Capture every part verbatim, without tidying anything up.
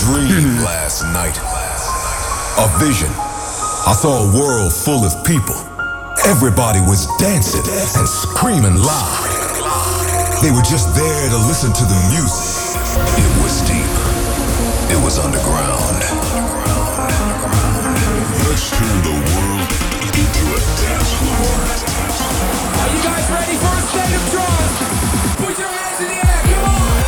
dream last night. A vision. I saw a world full of people. Everybody was dancing and screaming loud. They were just there to listen to the music. It was deep. It was underground. Let's turn the world into a dance floor. Are you guys ready for a state of trance? Put your hands in the air, come on!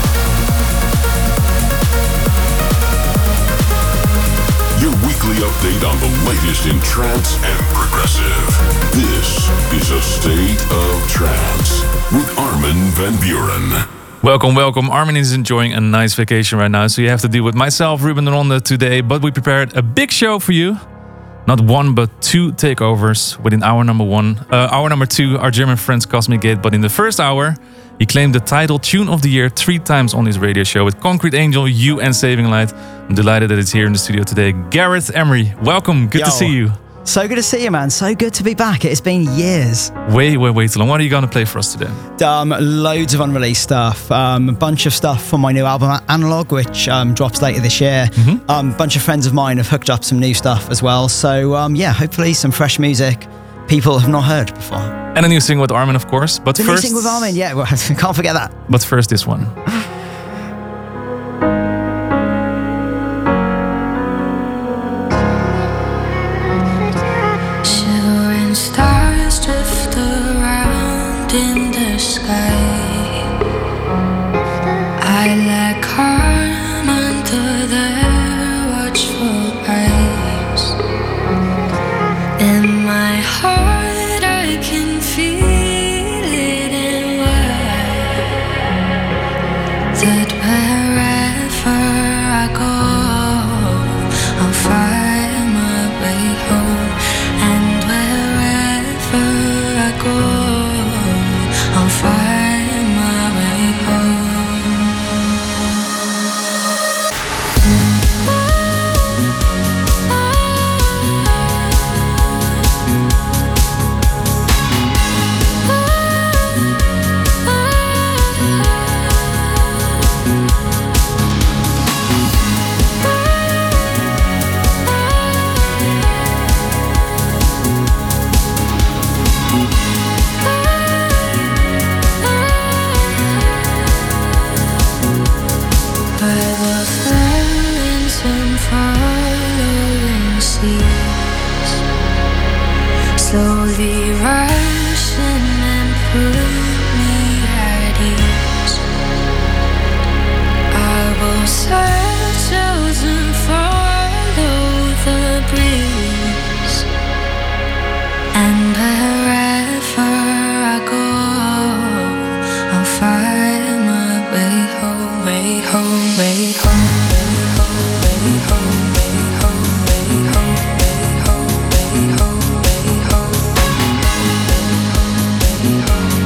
Your weekly update on the latest in trance and progressive. This is A State of Trance with Armin van Buuren. Welcome, welcome. Armin is enjoying a nice vacation right now, so you have to deal with myself, Ruben de Ronde, today. But we prepared a big show for you. Not one, but two takeovers within hour number one. Uh, hour number two, our German friends Cosmic Gate. But in the first hour, he claimed the title Tune of the Year three times on his radio show with Concrete Angel, You and Saving Light. I'm delighted that it's here in the studio today. Gareth Emery, welcome. Good Yo. to see you. So good to see you, man. So good to be back. It's been years. Way, way, way too long. What are you going to play for us today? Um, loads of unreleased stuff. Um, a bunch of stuff from my new album, Analog, which um, drops later this year. Mm-hmm. Um, a bunch of friends of mine have hooked up some new stuff as well. So um, yeah, hopefully some fresh music people have not heard before. And a new single with Armin, of course. But The first, new single with Armin, yeah, well, can't forget that. But first, this one. Shivering stars drift around in the sky. I like calm under their watchful eyes. In my heart I can feel it in words, that wherever I go I'll find my way home. And wherever I go I'll find my way home. By the ferns and following seas, slowly rushing and put me at ease. I will search out and follow the breeze, and wherever I go I'll find my way home, way home, way home, way home, way home, way home, way home, way home, way home, way home, way home,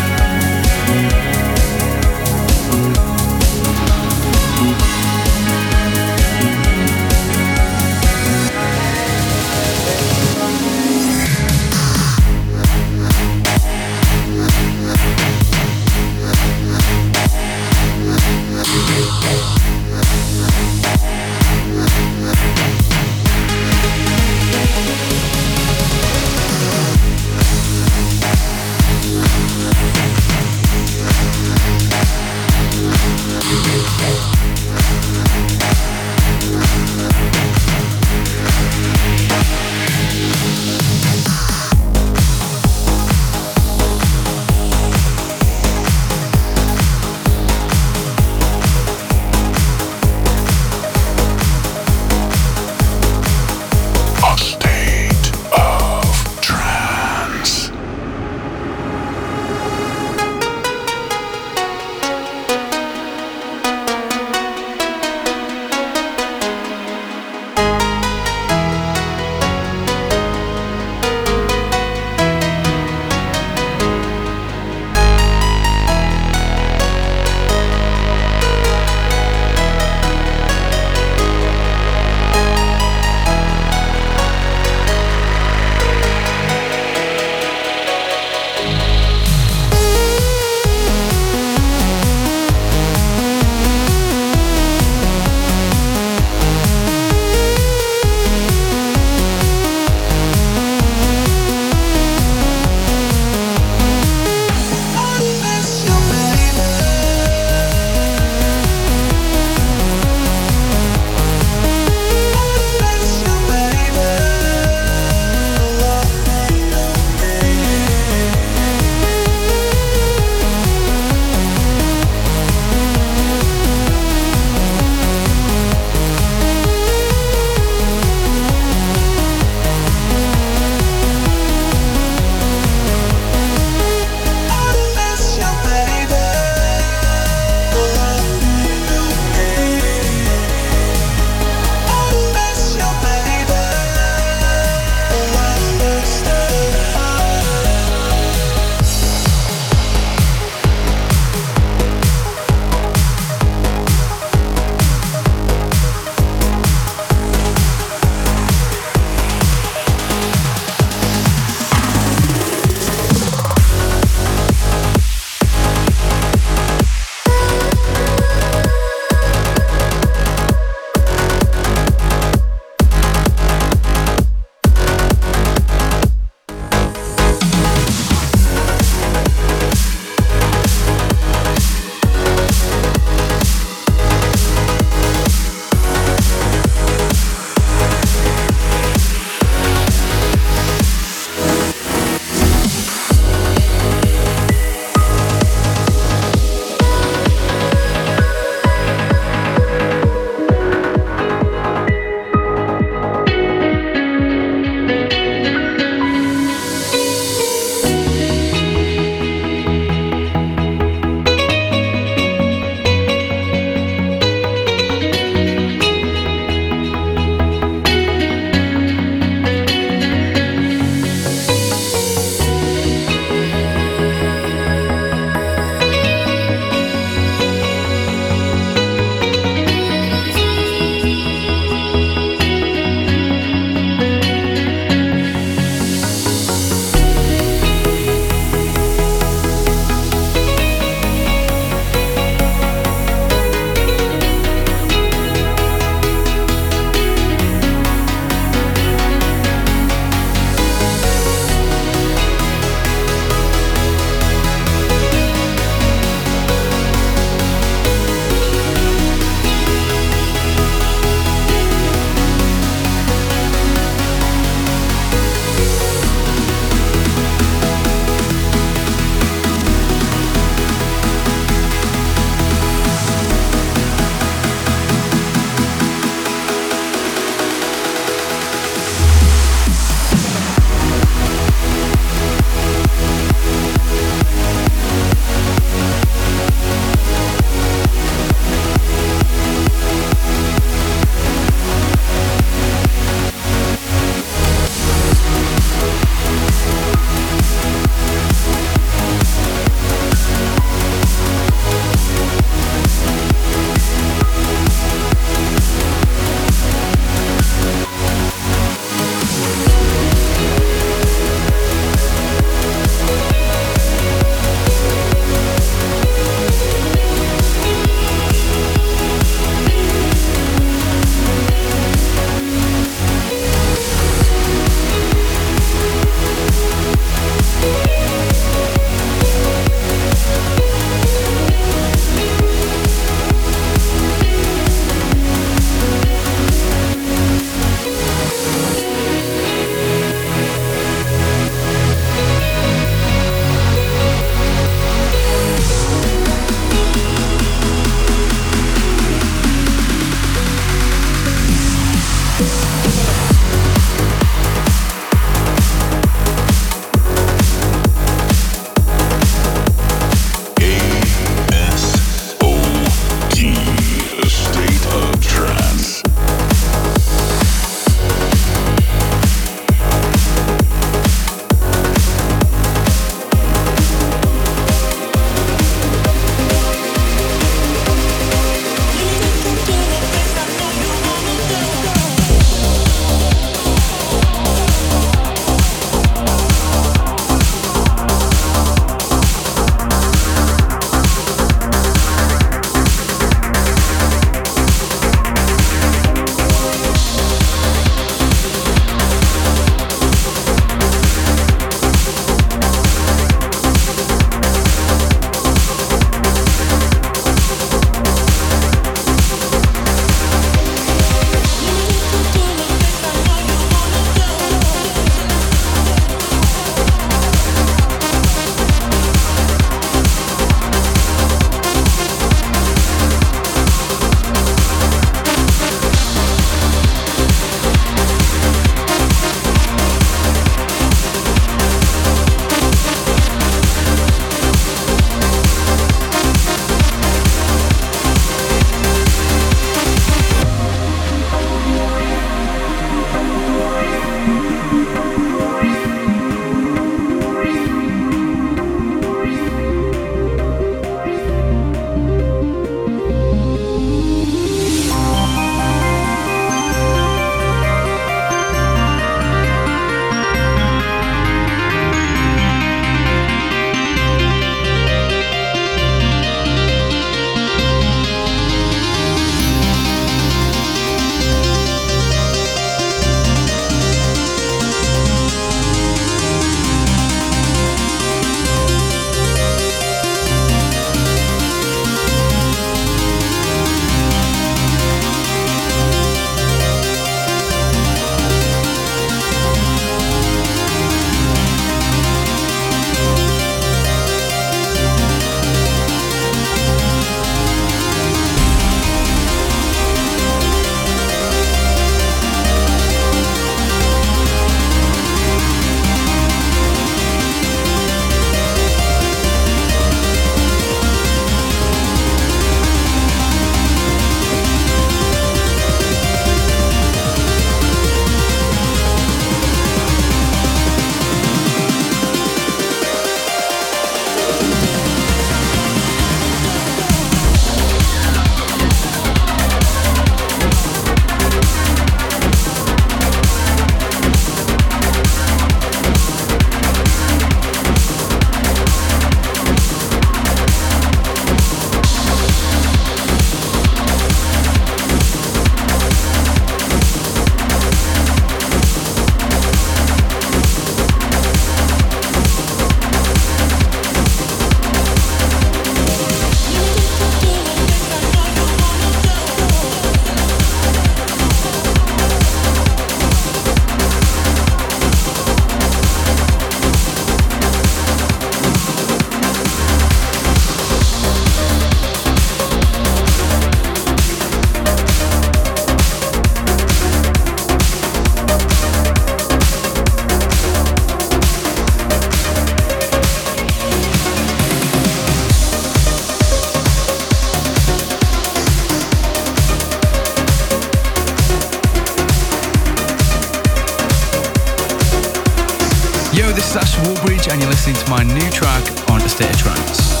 Yo, this is Ash Warbridge, and you're listening to my new track on A State of Trance.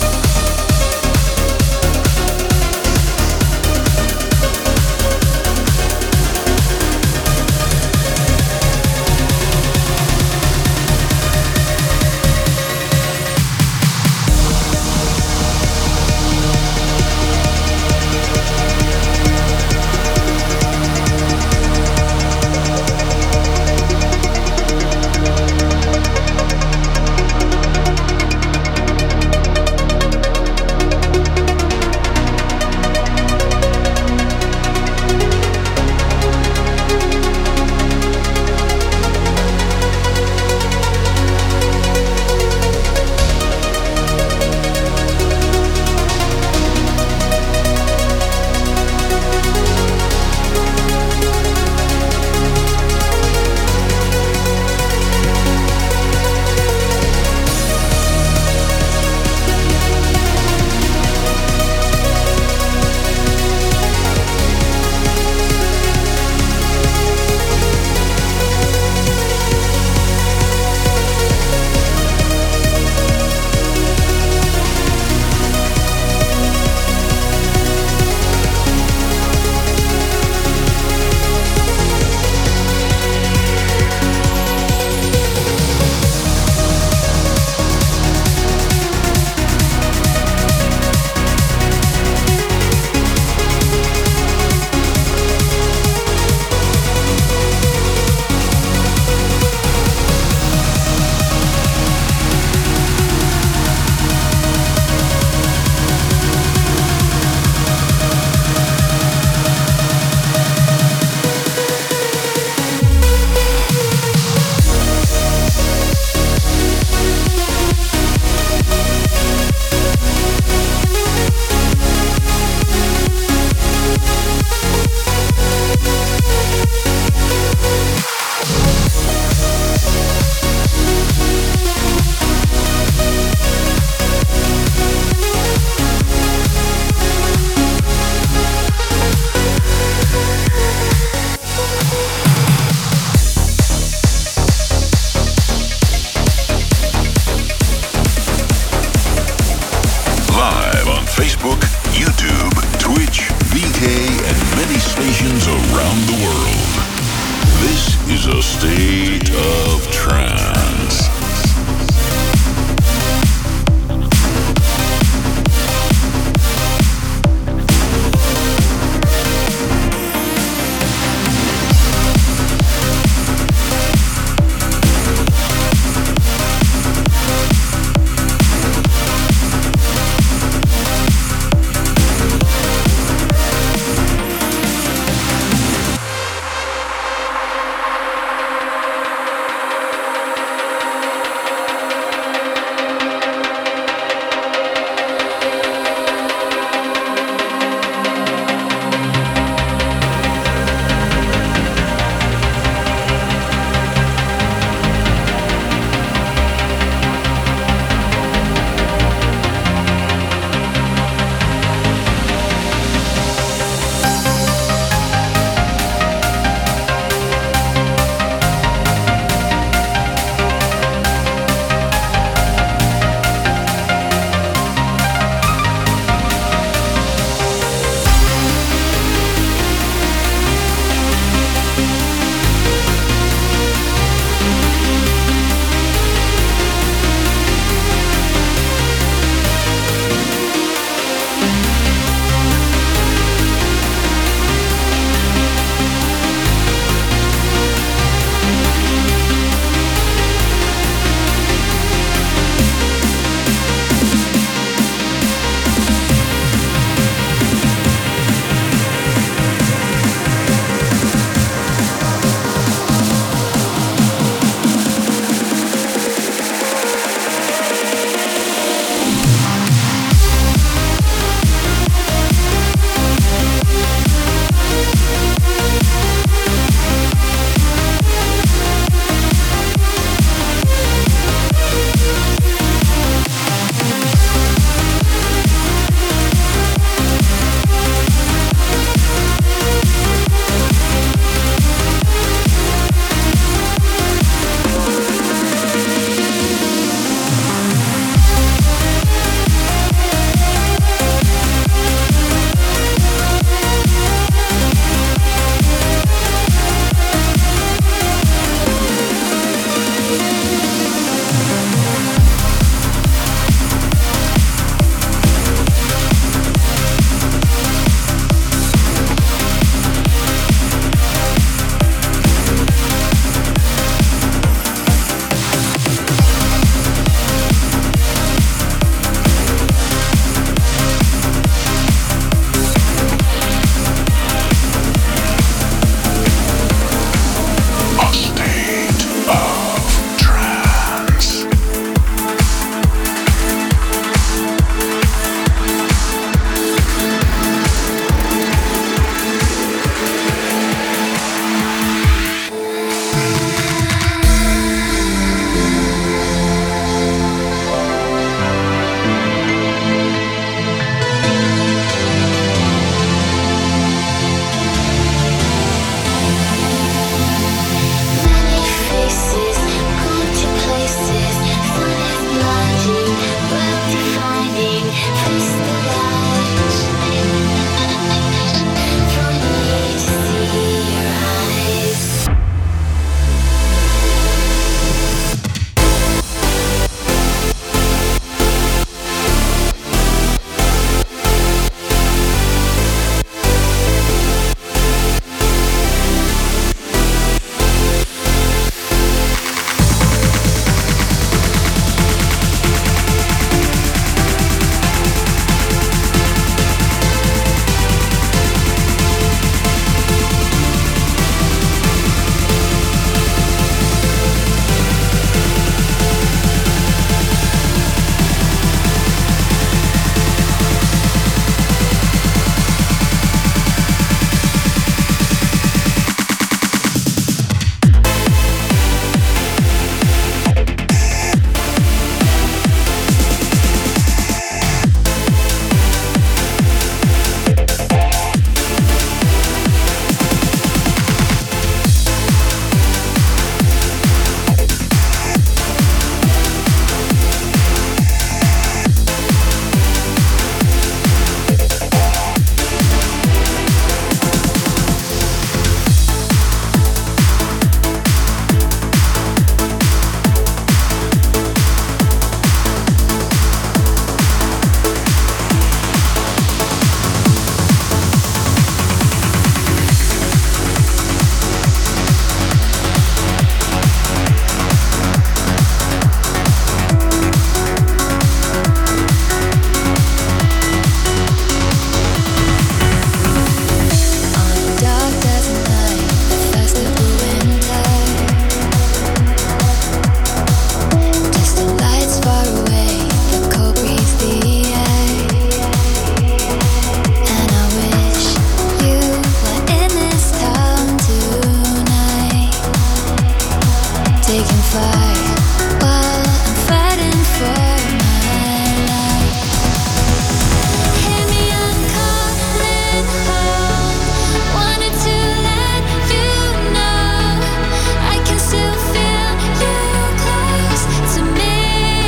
taking flight while I'm fighting for my life. Hear me, I'm calling home. Wanted to let you know I can still feel you close to me.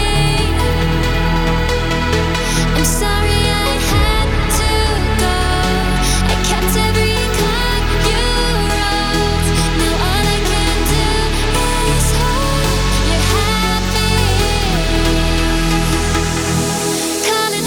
I'm sorry I had to go. I kept every card you wrote. Now all I can do is hope you're happy. Coming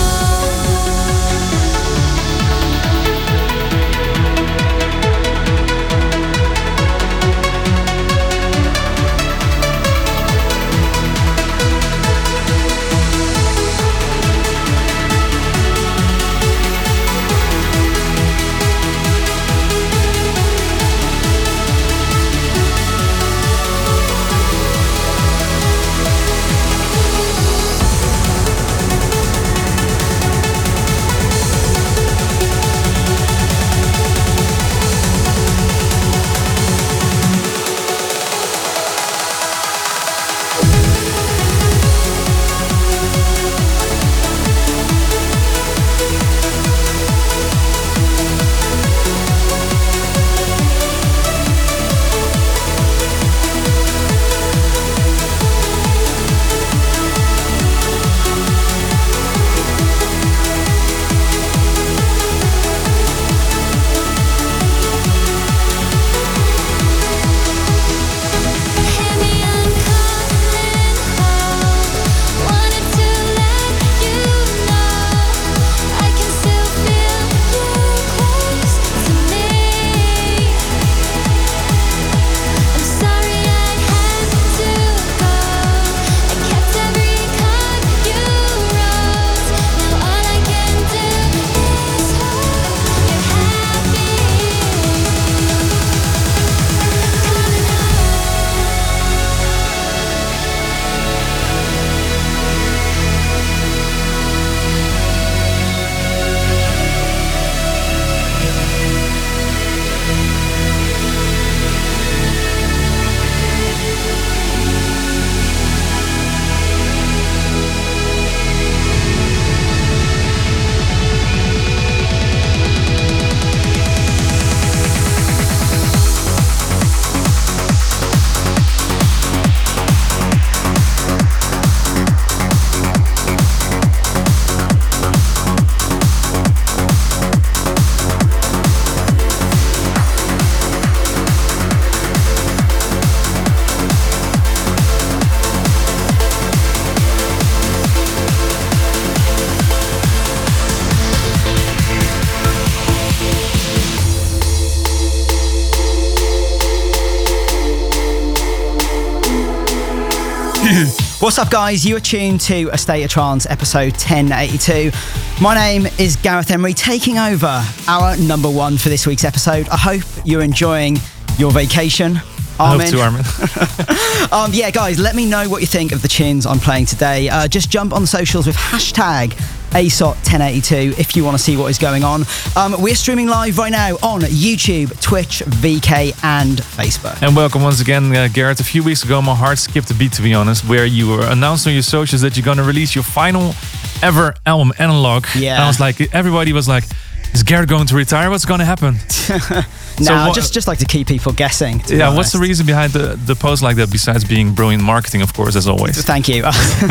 What's up, guys? You are tuned to A State of Trance, episode ten eighty-two. My name is Gareth Emery, taking over our number one for this week's episode. I hope you're enjoying your vacation. Armin. I hope too, Armin. um, yeah, guys, let me know what you think of the tunes I'm playing today. Uh, just jump on the socials with hashtag A S O T ten eighty-two if you want to see what is going on. Um, we're streaming live right now on YouTube, Twitch, V K, and Facebook. And welcome once again, uh, Garrett. A few weeks ago, my heart skipped a beat, to be honest, where you were announced on your socials that you're going to release your final ever album, Analog. Yeah. And I was like, everybody was like, is Garrett going to retire? What's going to happen? No, So nah, what- just just like to keep people guessing. to be Yeah, what's the honest. reason behind the, the post like that, besides being brilliant marketing, of course, as always? Thank you.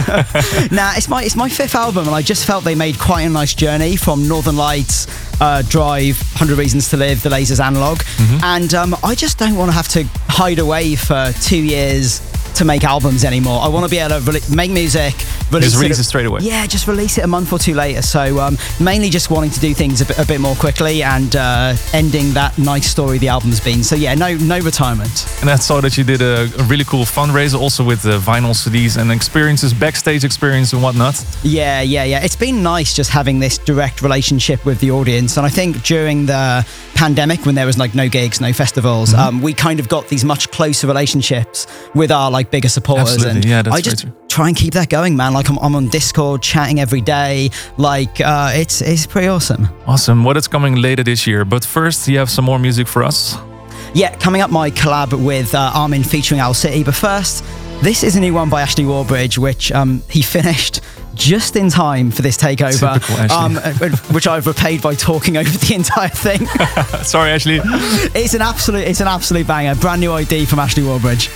Nah, it's my it's my fifth album, and I just felt they made quite a nice journey from Northern Lights, uh, Drive, one hundred Reasons to Live, The Lasers, Analog, Mm-hmm. and um, I just don't want to have to hide away for two years to make albums anymore. I want to be able to re- make music, release Just release it, it straight away. Yeah, just release it a month or two later. So um, mainly just wanting to do things a bit, a bit more quickly and uh, ending that nice story the album's been. So yeah, no no retirement. And I saw that you did a, a really cool fundraiser also with the vinyl C Ds and experiences, backstage experience and whatnot. Yeah, yeah, yeah. It's been nice just having this direct relationship with the audience. And I think during the pandemic, when there was like no gigs, no festivals, Mm-hmm. um, we kind of got these much closer relationships with our like bigger supporters. Absolutely, And yeah, that's I very just true. try and keep that going, man. Like I'm, I'm on Discord chatting every day. Like uh, it's it's pretty awesome. Awesome. What is coming later this year? But first, you have some more music for us. Yeah, coming up, my collab with uh, Armin featuring Owl City. But first, this is a new one by Ashley Warbridge, which um, he finished just in time for this takeover, Typical Ashley. um, uh, which I've repaid by talking over the entire thing. Sorry, Ashley. It's an absolute, it's an absolute banger. Brand new I D from Ashley Warbridge.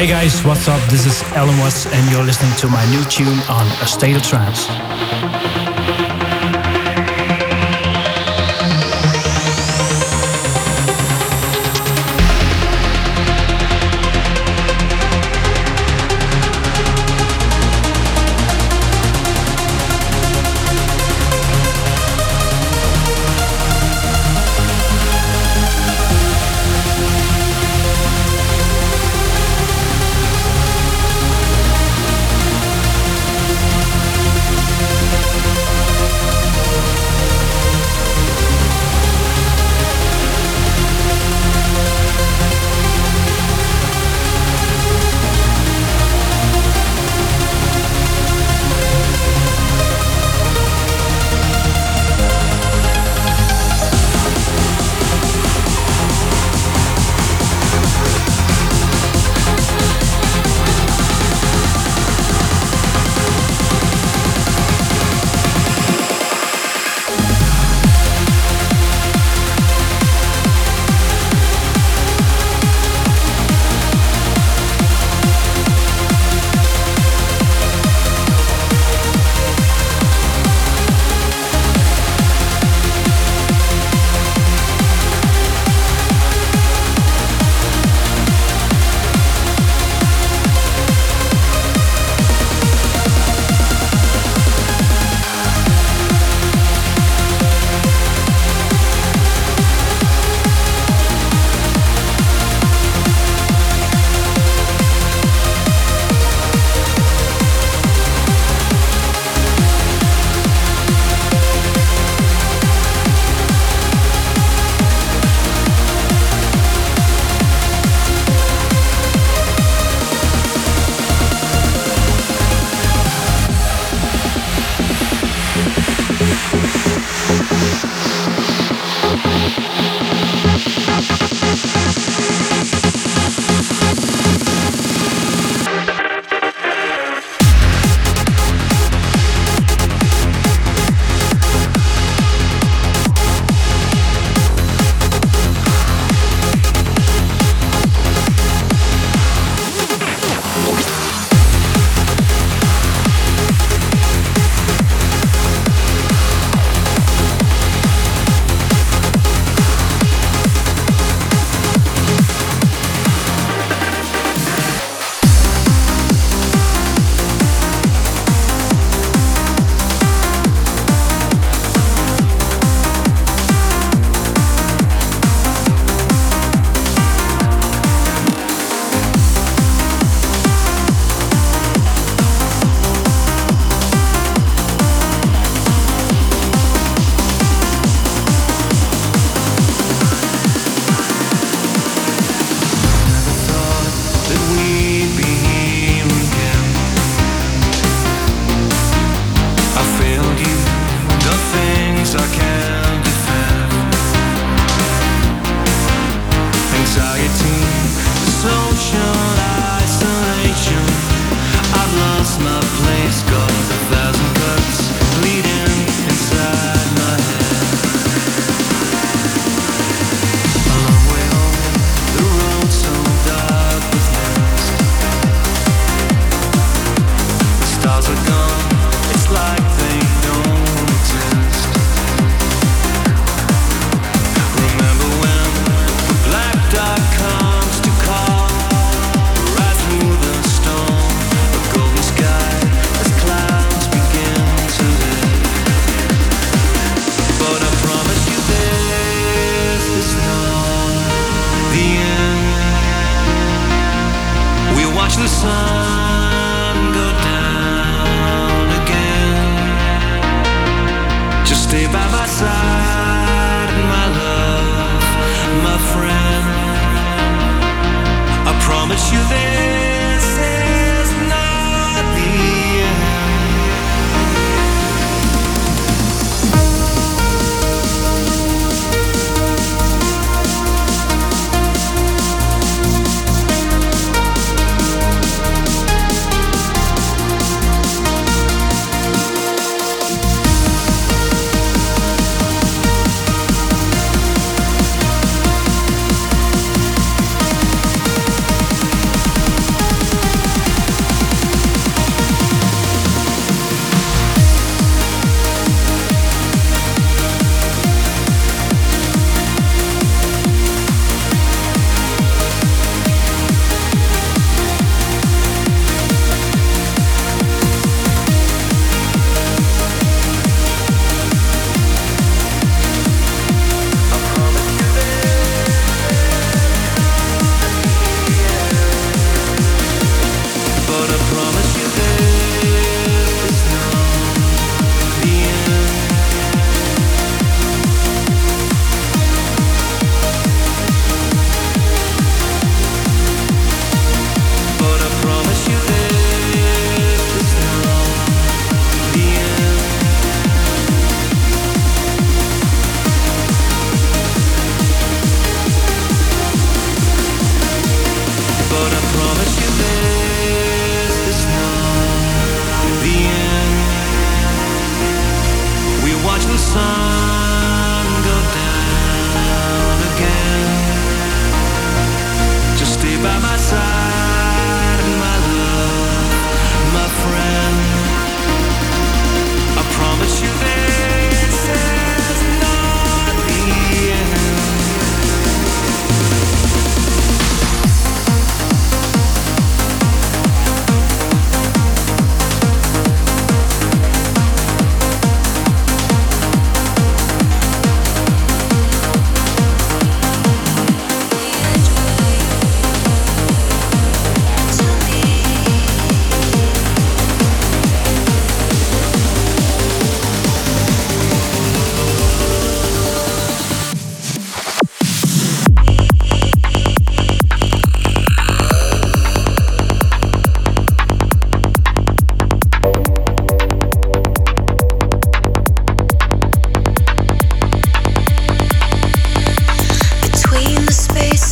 Hey guys, what's up? This is Alan Watts and you're listening to my new tune on A State of Trance.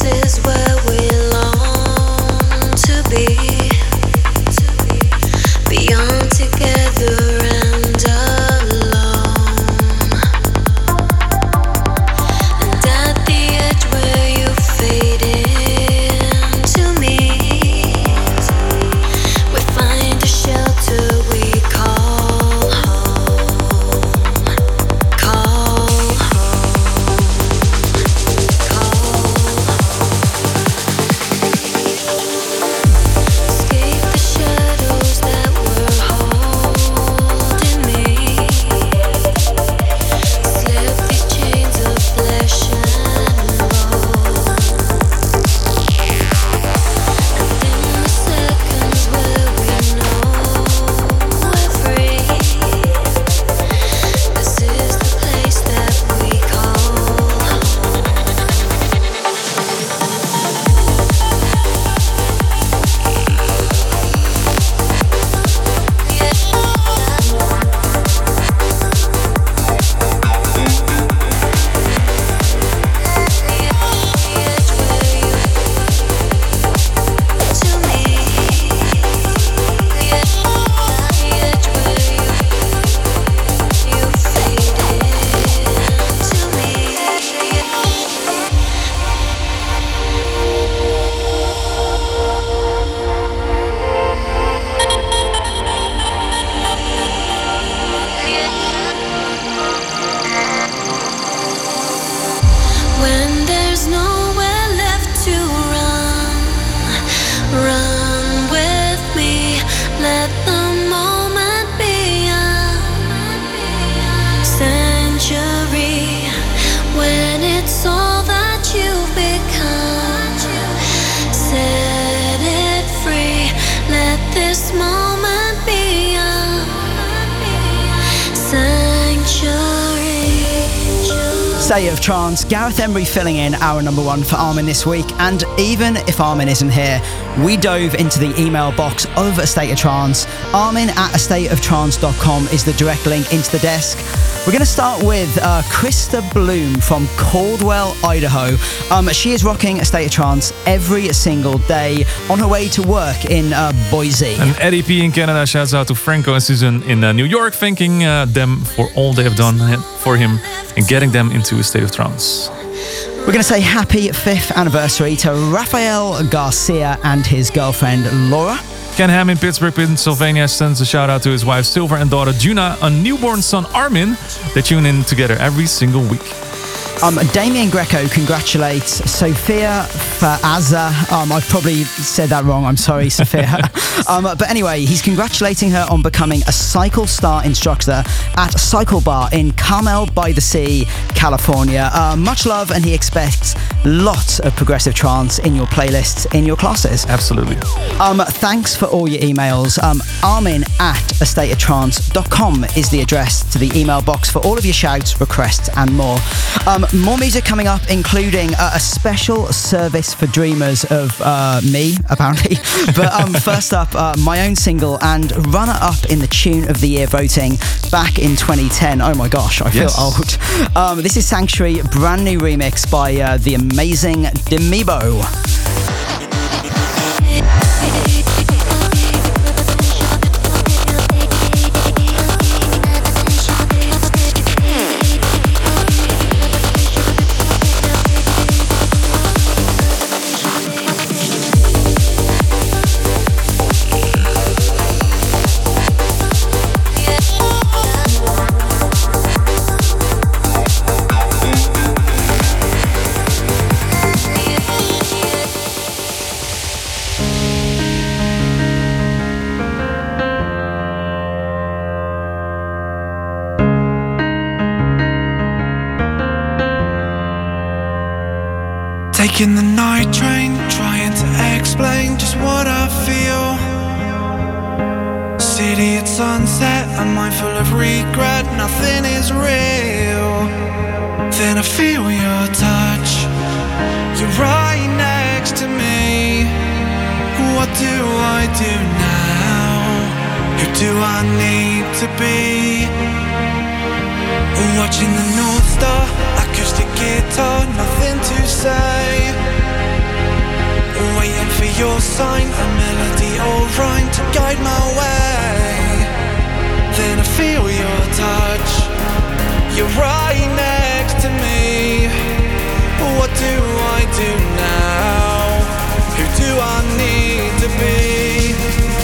is where we long to be, beyond together and alone. And at the edge where you fade into me, we find a shelter we call home, call home, call escape the shadows that were holding me, slip these chains of flesh and bone, and in the seconds where we know we're free, this is the place that we call home. When there's nowhere left to run, run with me. Let the moment be a century. When it's all that you've become, set it free. Let this moment be a sanctuary. State of Trance, Gareth Emery filling in our number one for Armin this week. And even if Armin isn't here, we dove into the email box of A State of Trance. Armin at a state of trance dot com is the direct link into the desk. We're going to start with uh, Krista Bloom from Caldwell, Idaho. Um, she is rocking A State of Trance every single day on her way to work in uh, Boise. And Eddie P in Canada shouts out to Franco and Susan in uh, New York, thanking uh, them for all they have done for him and getting them into a state of trance. We're going to say happy fifth anniversary to Rafael Garcia and his girlfriend Laura. Ken Ham in Pittsburgh, Pennsylvania sends a shout out to his wife Silver and daughter Juna, a newborn son Armin. They tune in together every single week. Um, Damien Greco congratulates Sophia Faaza. Um, I've probably said that wrong. I'm sorry, Sophia. um, but anyway, he's congratulating her on becoming a Cycle Star instructor at Cycle Bar in Carmel by the Sea, California. Uh, much love, and he expects lots of progressive trance in your playlists in your classes. Absolutely. Um, thanks for all your emails. Um, Armin at a state of trance dot com is the address to the email box for all of your shouts, requests, and more. Um, more music coming up, including uh, a special service for dreamers of uh, me, apparently. But um, first up, uh, my own single and runner-up in the Tune of the Year voting back in twenty ten. Oh my gosh, I feel Yes. old. Um, this is Sanctuary, brand new remix by uh, the amazing Demibo. Taking the night train, trying to explain just what I feel. City at sunset, a mind full of regret, nothing is real. Then I feel your touch, you're right next to me. What do I do now? Who do I need to be? Watching the North Star, acoustic guitar, nothing to say. sign, a melody or rhyme to guide my way. Then I feel your touch, you're right next to me. What do I do now? Who do I need to be?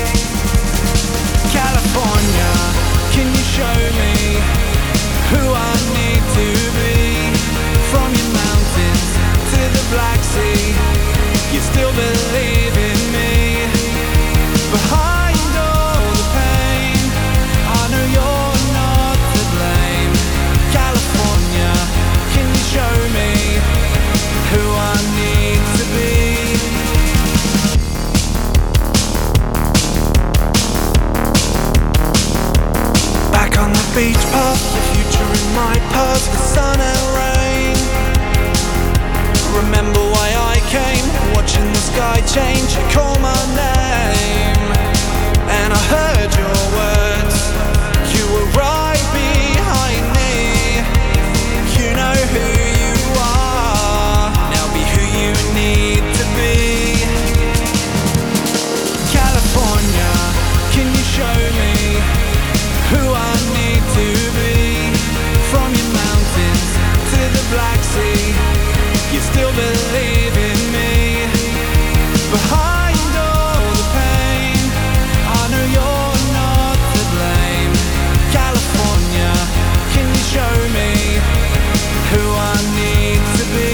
California, can you show me who I need to be? From your mountains to the Black Sea, you still believe in me. Behind all the pain, I know you're not to blame. California, can you show me who I need to be? Back on the beach path, the future in my past, the sun and rain. Remember why I came, watching the sky change, you call my name. And I heard your words, you were right behind me. You know who you are, now be who you need to be. California, can you show me who I need to be? From your mountains to the Black Sea, you still believe in me. Behind all the pain, I know you're not to blame. California, can you show me who I need to be?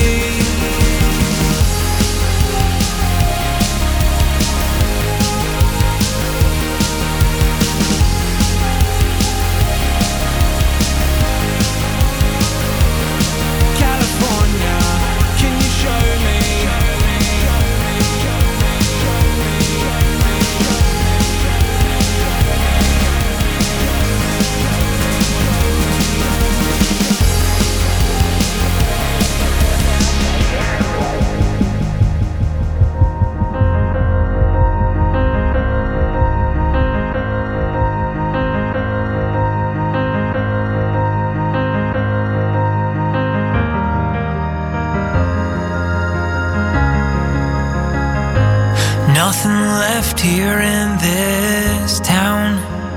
California, can you show me? Nothing left here in this town.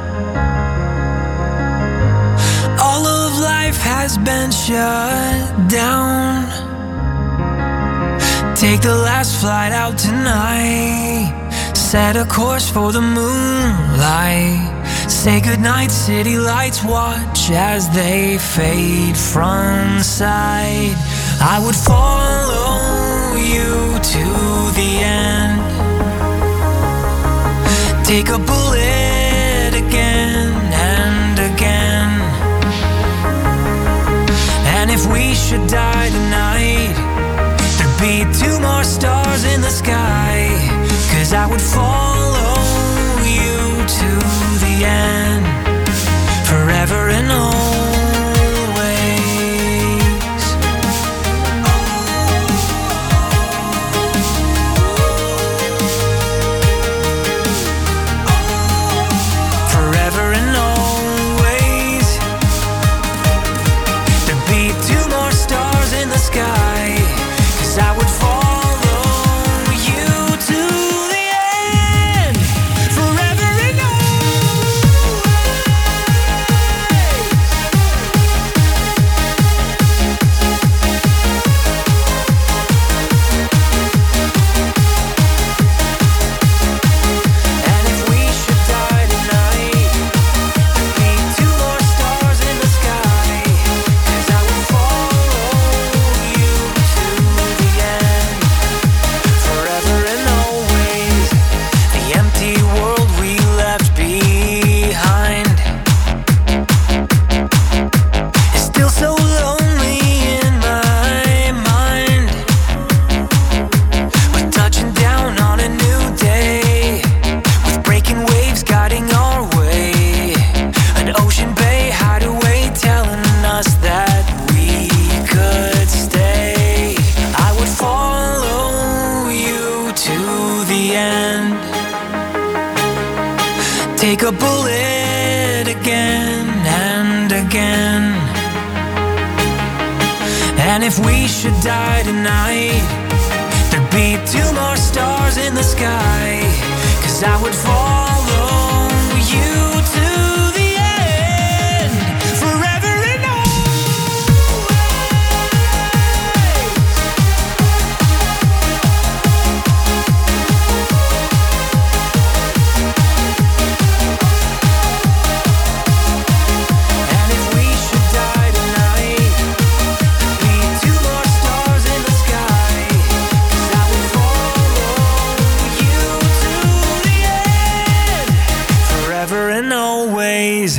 All of life has been shut down. Take the last flight out tonight, set a course for the moonlight. Say goodnight, city lights, watch as they fade from sight. I would follow you to the end, take a bullet again and again. And if we should die tonight, there'd be two more stars in the sky. 'Cause I would follow you to the end, forever and always. I would follow you to the end, forever and take a bullet again and again. And if we should die tonight, there'd be two more stars in the sky, 'cause I would follow you to the end, forever and And if we should die tonight, be two more stars in the sky, 'cause I would follow you to the end, forever and always.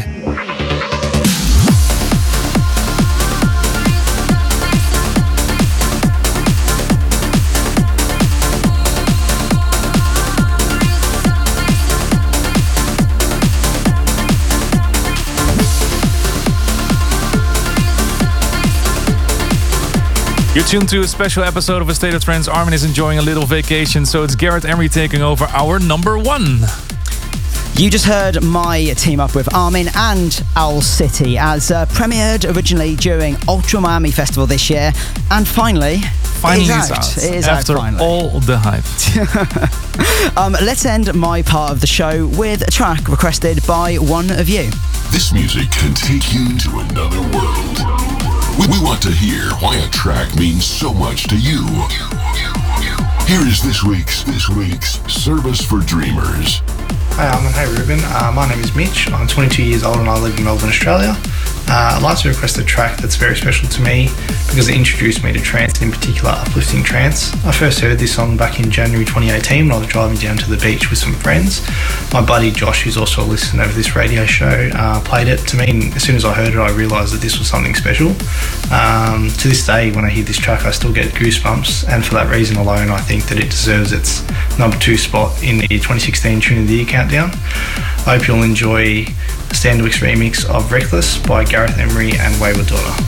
You're tuned to a special episode of A State of Trance. Armin is enjoying a little vacation, so it's Gareth Emery taking over our number one. You just heard my team up with Armin and Owl City, as uh, premiered originally during Ultra Miami Festival this year, and finally, Finally, it it's is out. out. It is After out finally. all the hype. um, let's end my part of the show with a track requested by one of you. This music can take you to another world. We, we want to hear why a track means so much to you. Here is this week's this week's Service for Dreamers. Hi Armin, hey Ruben. Uh, my name is Mitch. I'm twenty-two years old and I live in Melbourne, Australia. Uh, I'd like to request a track that's very special to me because it introduced me to trance, in particular uplifting trance. I first heard this song back in January twenty eighteen when I was driving down to the beach with some friends. My buddy Josh, who's also a listener of this radio show, uh, played it to me, and as soon as I heard it I realised that this was something special. Um, to this day, when I hear this track I still get goosebumps, and for that reason alone I think that it deserves its number two spot in the twenty sixteen Tune of the Year Countdown. I hope you'll enjoy Standwick's remix of Reckless by Gareth Emery and Wayward Daughter.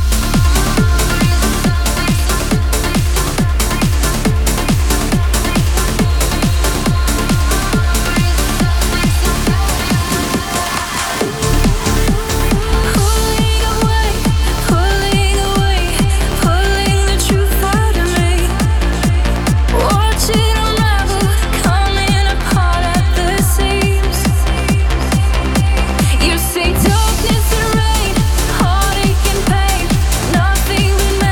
Darkness and rain, heartache and pain, nothing but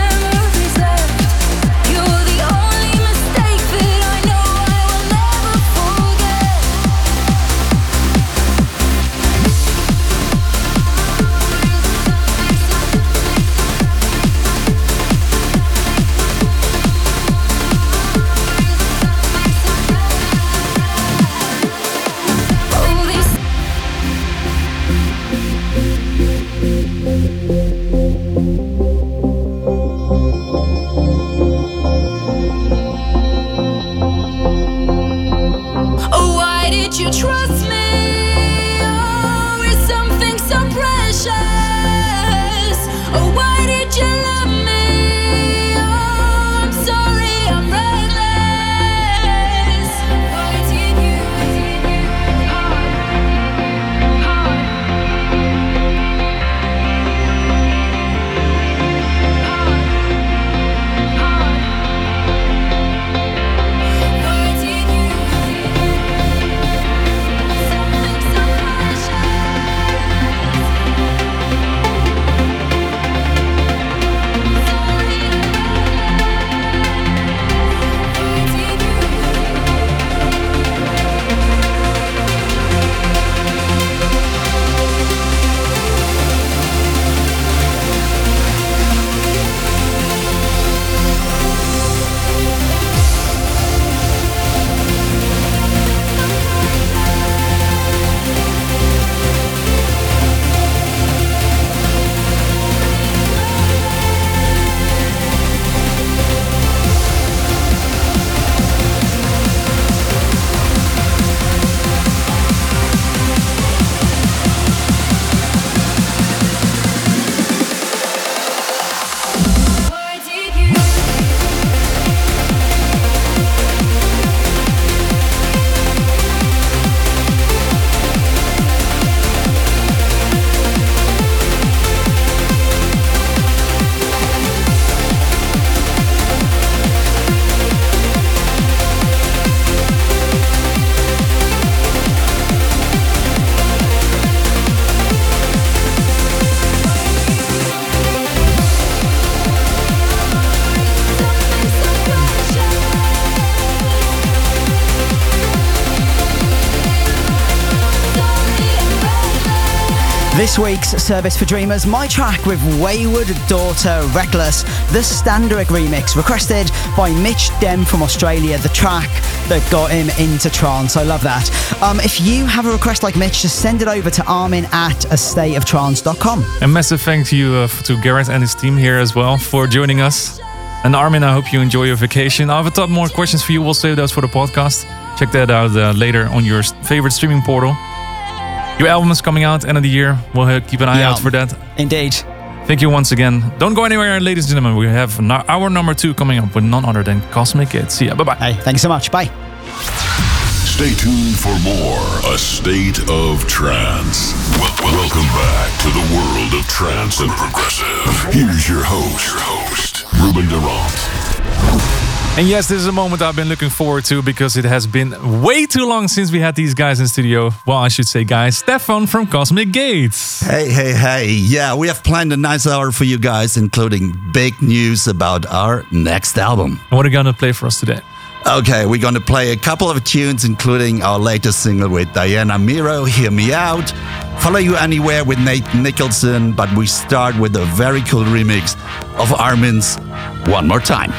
This week's Service for Dreamers, my track with Wayward Daughter Reckless, the Standard remix, requested by Mitch Dem from Australia, the track that got him into trance. I love that. Um, if you have a request like Mitch, just send it over to armin at a state of trance dot com. A massive thank to you uh, to Gareth and his team here as well for joining us. And Armin, I hope you enjoy your vacation. I have a ton more questions for you. We'll save those for the podcast. Check that out uh, later on your favorite streaming portal. Your album is coming out end of the year. We'll uh, keep an eye Yeah, out for that. Indeed. Thank you once again. Don't go anywhere, ladies and gentlemen. We have no- our number two coming up with none other than Cosmic Gate. See ya. Bye-bye. Hey, thank you so much. Bye. Stay tuned for more A State of Trance. Wel- wel- welcome back to the world of trance and progressive. Here's your host, your host, Ruben Durant. And yes, this is a moment I've been looking forward to because it has been way too long since we had these guys in studio. Well, I should say guys. Stefan from Cosmic Gates. Hey, hey, hey. Yeah, we have planned a nice hour for you guys, including big news about our next album. What are you going to play for us today? Okay, we're going to play a couple of tunes, including our latest single with Diana Miro, Hear Me Out, Follow You Anywhere with Nate Nicholson, but we start with a very cool remix of Armin's One More Time.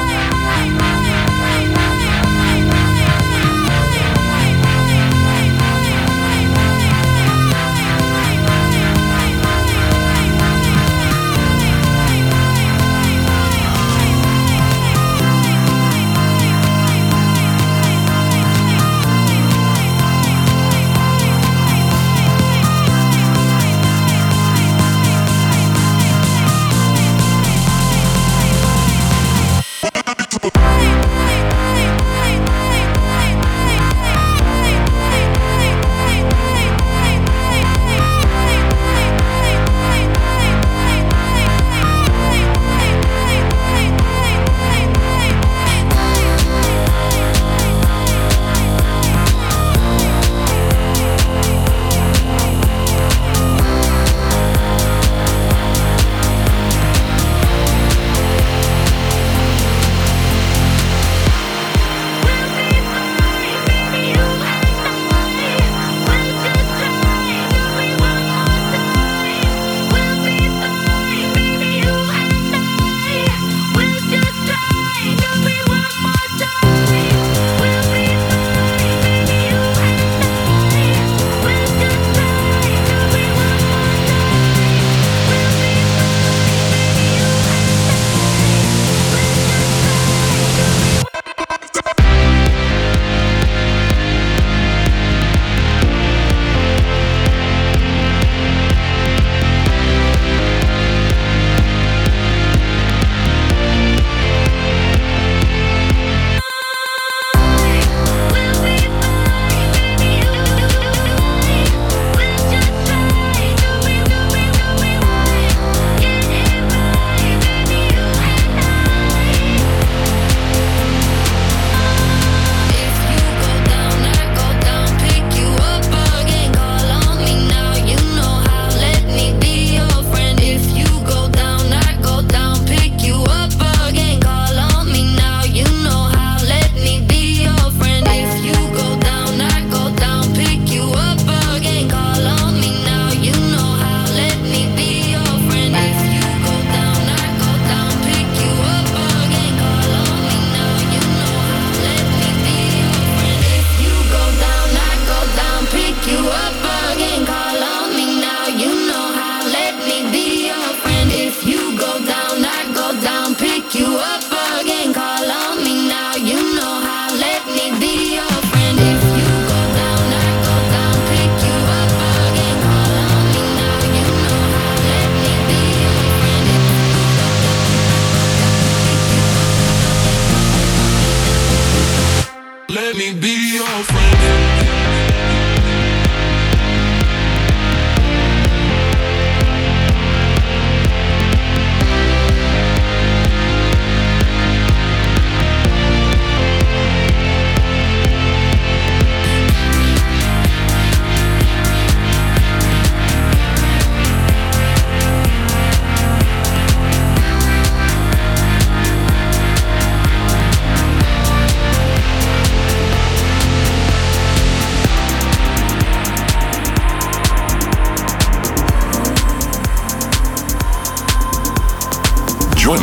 Let me be your friend.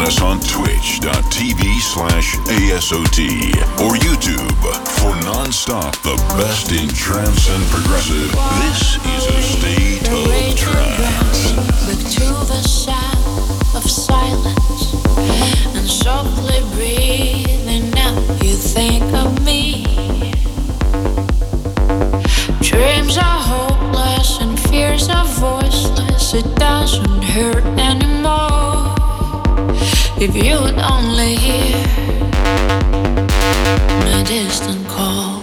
us on twitch.tv slash ASOT or YouTube for non-stop the best in trance and progressive. This is a state of trance. Back to the sound of silence and softly breathing out. You think of me. Dreams are hopeless and fears are voiceless. It doesn't hurt anymore if you would only hear my distant call.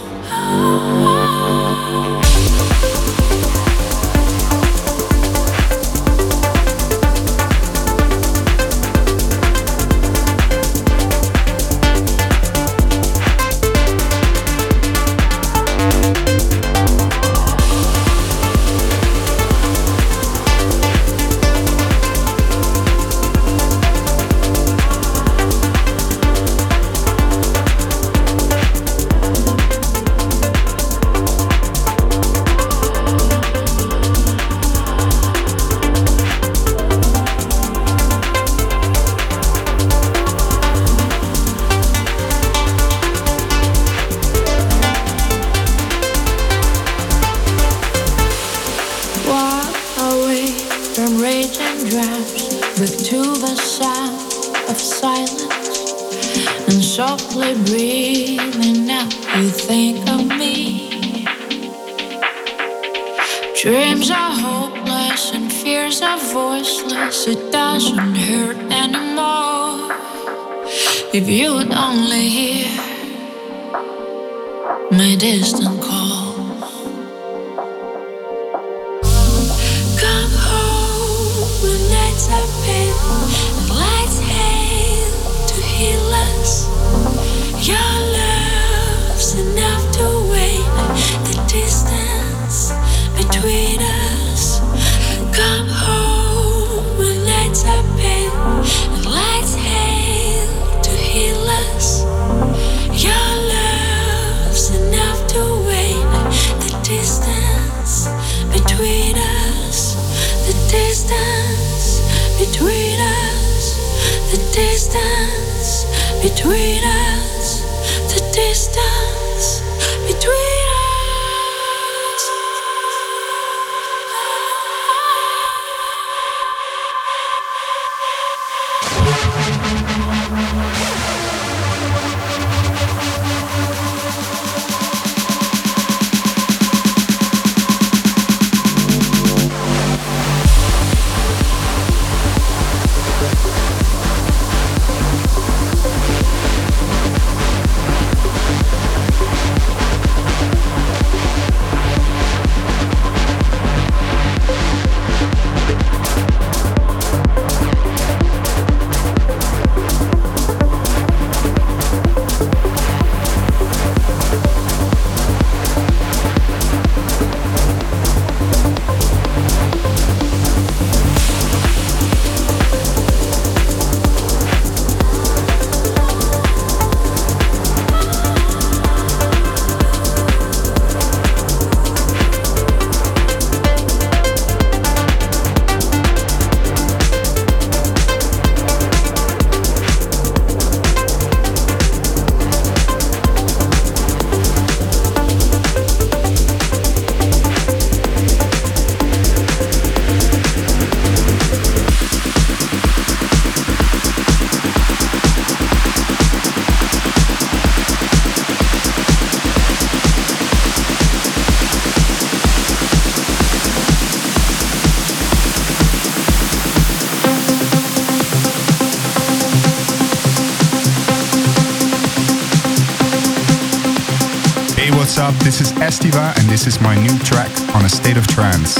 Softly breathing out, you think of me. Dreams are hopeless and fears are voiceless. It doesn't hurt anymore if you would only hear my distant call. Come home when nights are pale and lights hail to heal us. Your love's enough to weigh the distance between us. Come home when nights are pale and lights hail to heal us. Your love's enough to weigh the distance between us. The distance between us. The distance between us. The distance between us. What's up? This is Estiva and this is my new track on A State of Trance.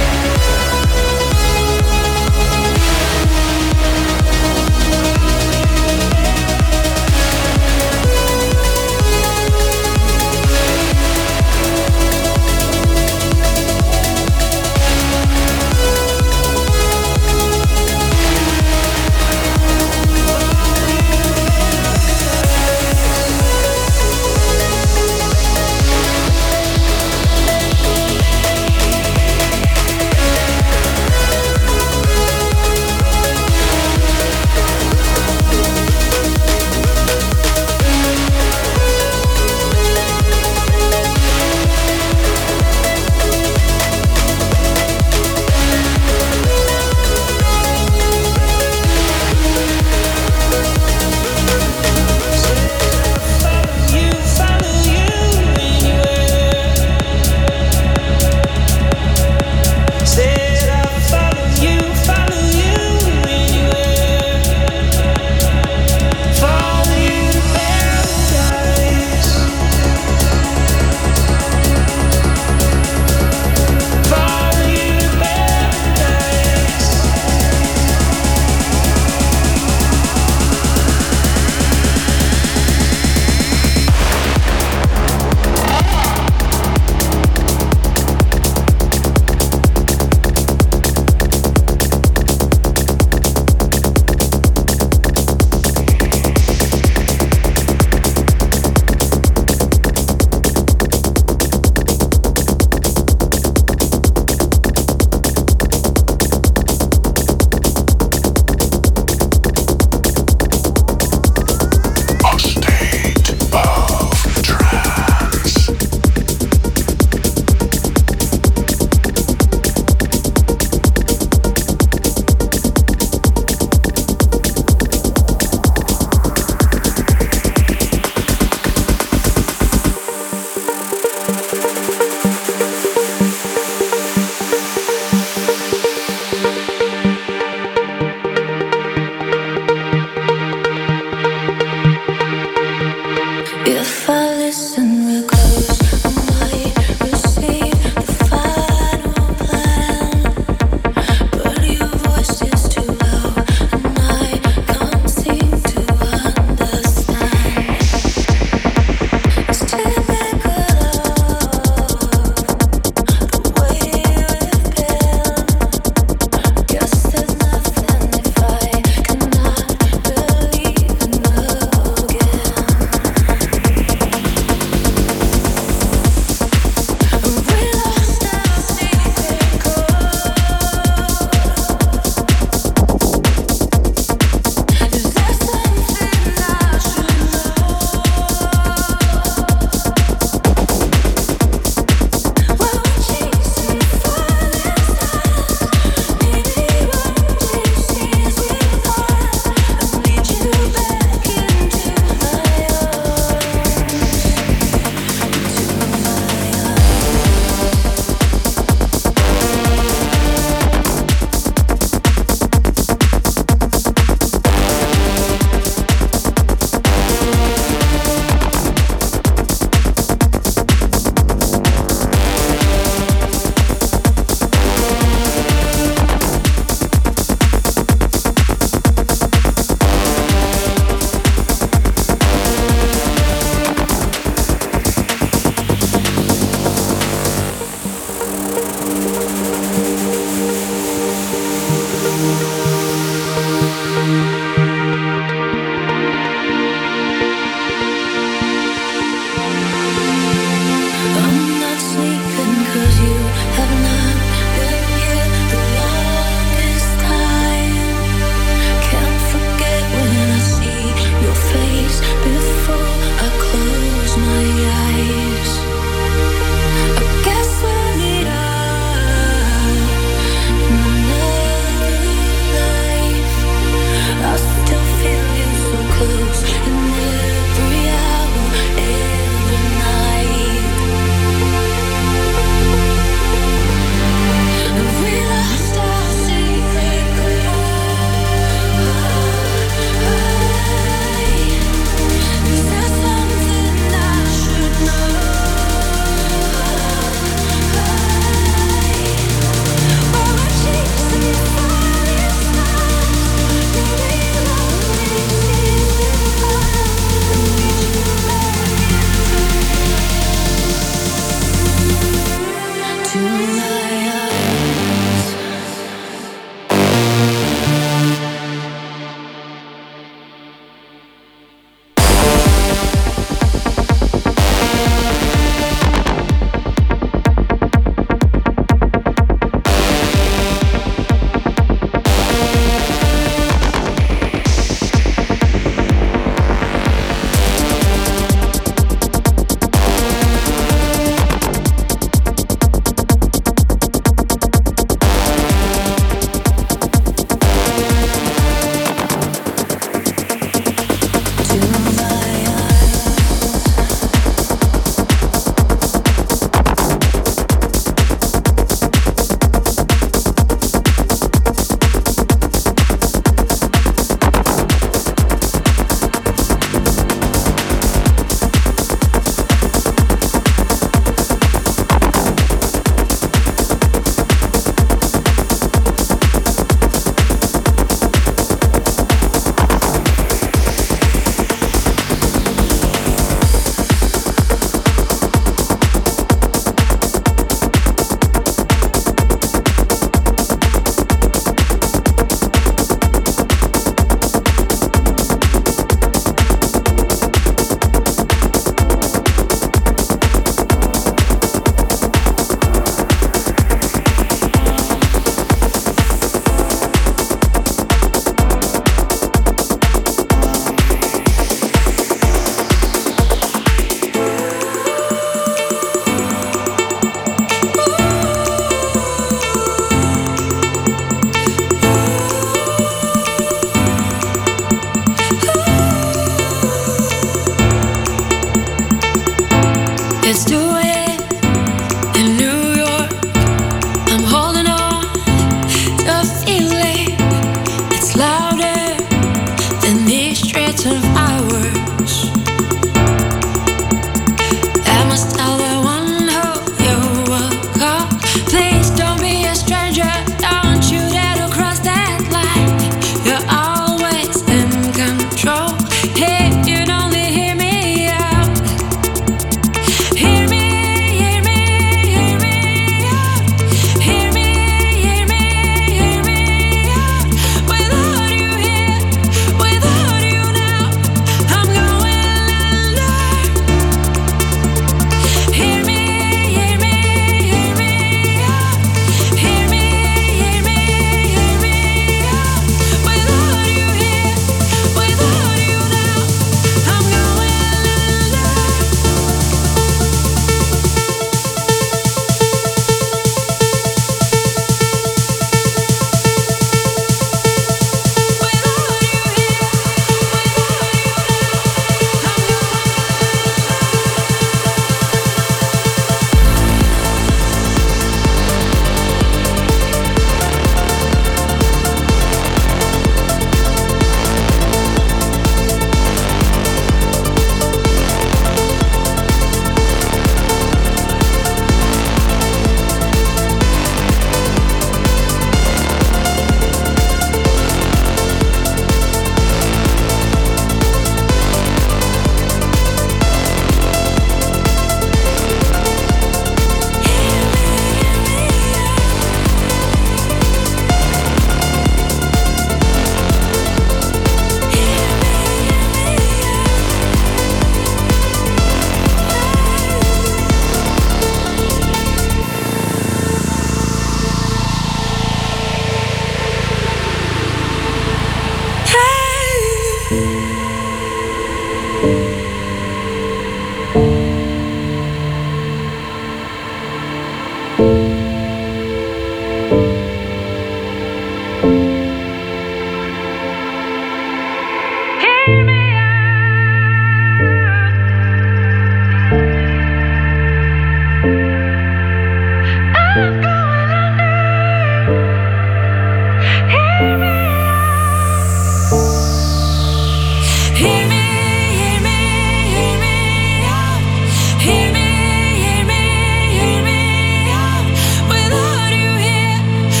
Hear me, hear me, hear me out. Hear me, hear me, hear me out. Without you here,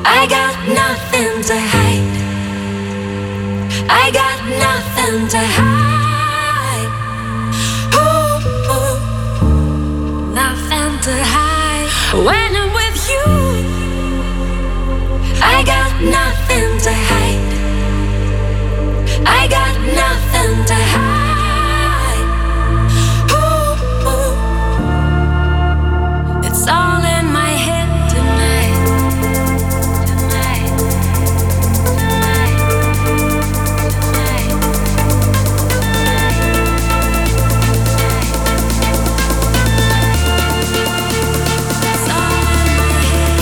I got nothing to hide. I got nothing to hide. Ooh, ooh. Nothing to hide. When I'm with you, I got nothing to hide. I got nothing to hide. Ooh, ooh. It's all in my head tonight. Tonight. Tonight. Tonight. It's all in my head.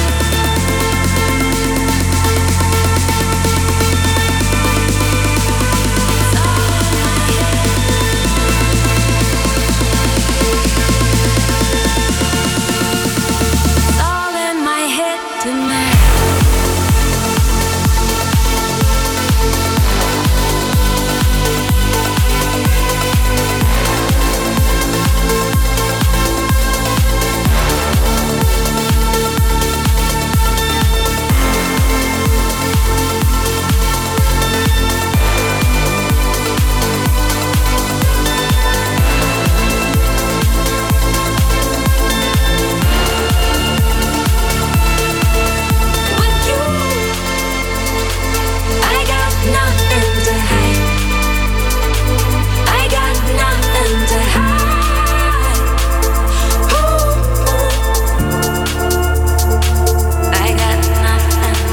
It's all in my head tonight. With you, I got nothing to hide. I got nothing to hide. Ooh, ooh. I got nothing to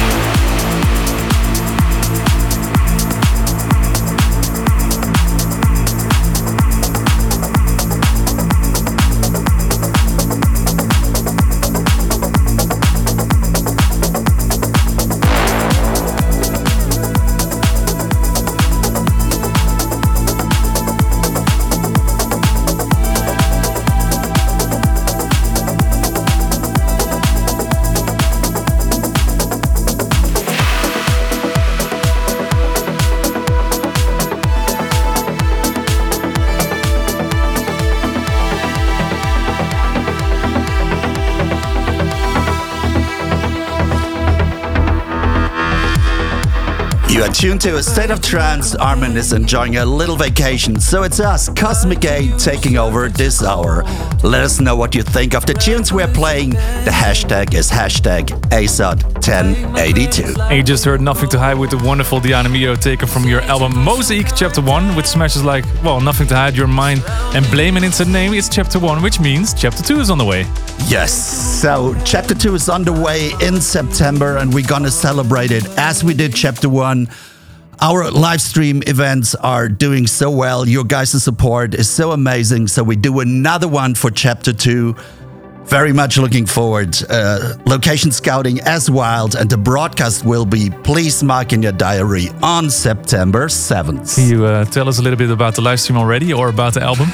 You are tuned to A State of Trance. Armin is enjoying a little vacation, so it's us, Cosmic eight, taking over this hour. Let us know what you think of the tunes we're playing. The hashtag is hashtag A S O D ten eighty-two. And you just heard Nothing to Hide with the wonderful Diana Mio taken from your album Mosaic Chapter one, with smashes like, well, Nothing to Hide, Your Mind and Blame, and it's a name, it's Chapter one, which means Chapter two is on the way. Yes, so Chapter two is underway in September, and we're gonna celebrate it as we did Chapter one. Our live stream events are doing so well. Your guys' support is so amazing. So we do another one for Chapter two. Very much looking forward. Uh, location scouting as wild, and the broadcast will be, please mark in your diary, on September seventh. Can you uh, tell us a little bit about the live stream already, or about the album?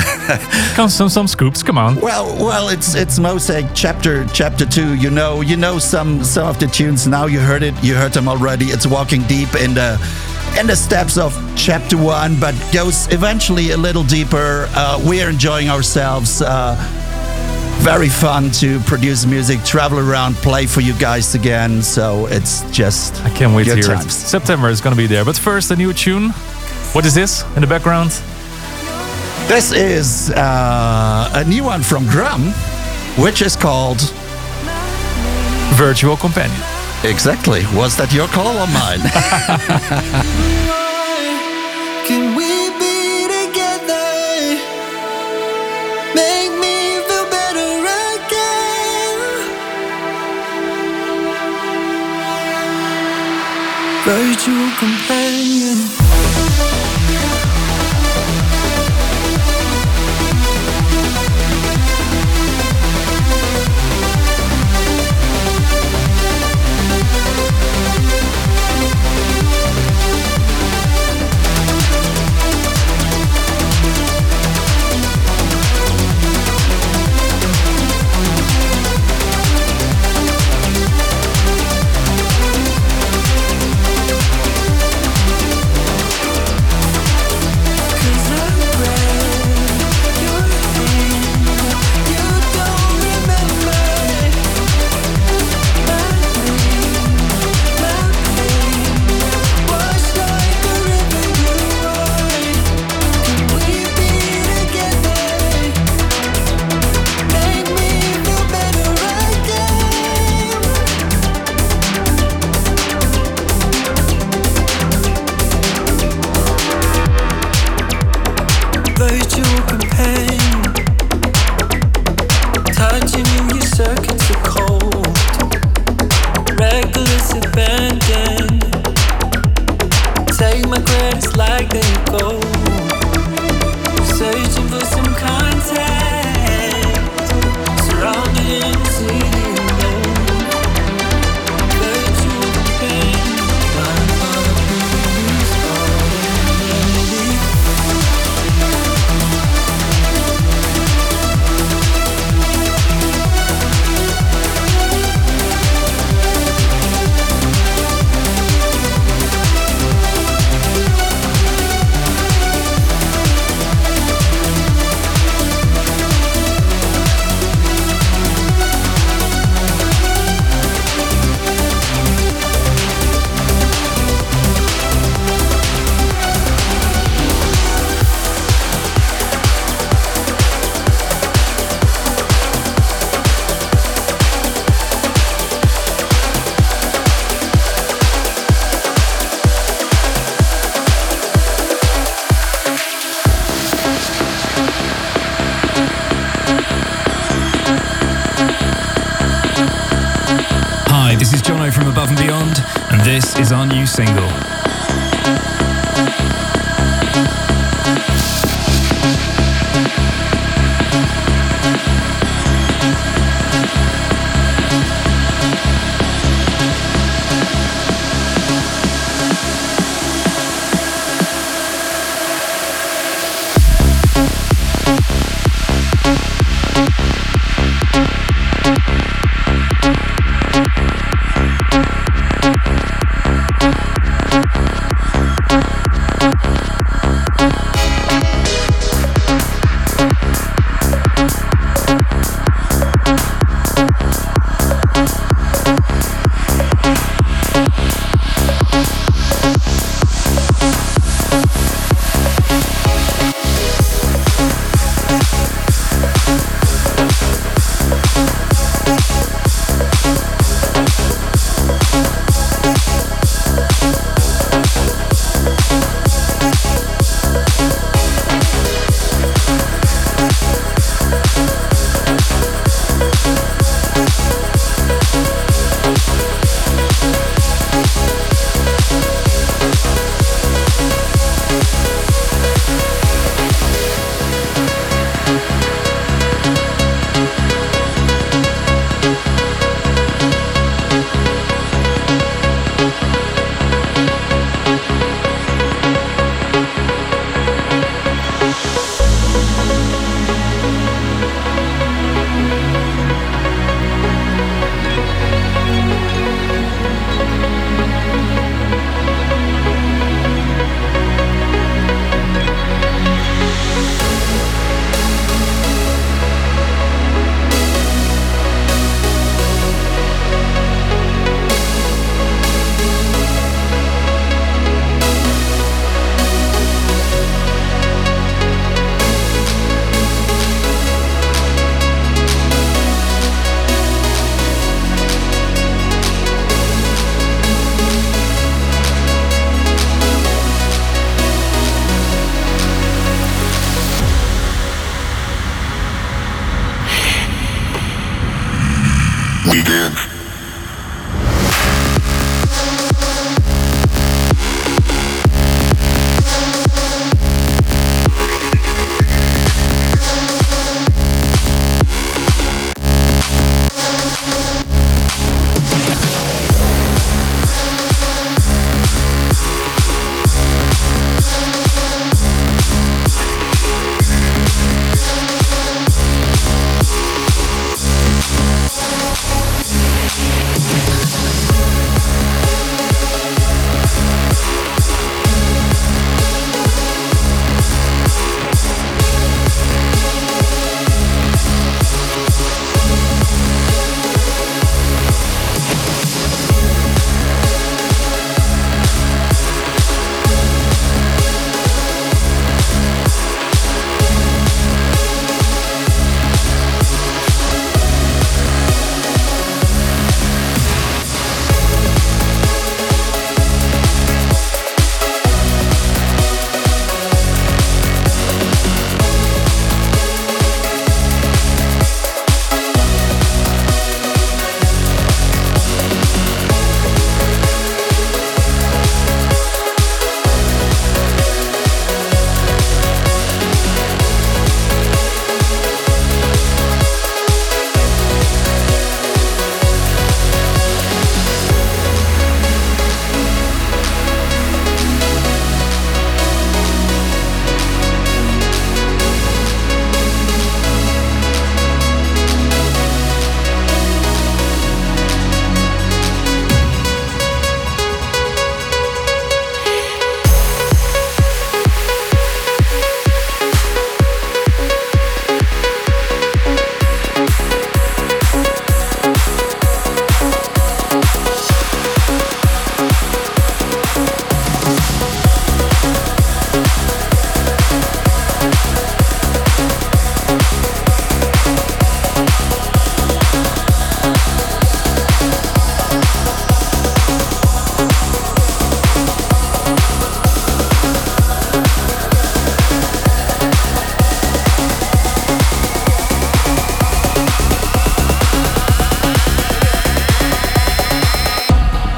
Come some some scoops, come on. Well, well, it's it's Mosaic chapter chapter two. You know, you know some some of the tunes now. You heard it. You heard them already. It's walking deep in the in the steps of chapter one, but goes eventually a little deeper. Uh, we're enjoying ourselves. Uh, very fun to produce music, travel around, play for you guys again. So it's just I can't wait to good hear it. times. September is gonna be there. But first, a new tune. What is this in the background? This is uh, a new one from Drum, which is called Virtual Companion. Exactly. Was that your call or mine? Can we be together? Make me feel better again. Virtual companion. reckless abandon. Take my credits like they go. Searching for some contact. Surrounded in the city alone. Could you depend on my blues already? Hi, this is Jono from Above and Beyond, and this is our new single.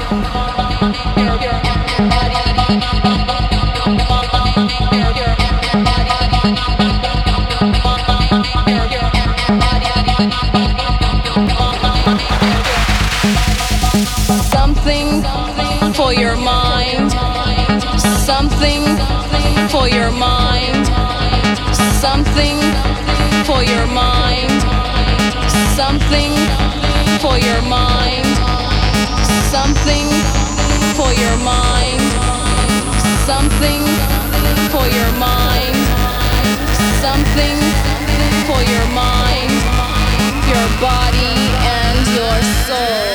Something for your mind. Something for your mind. Something for your mind. Something for your mind. Something for your mind. Something for your mind. Something for your mind, your body and your soul.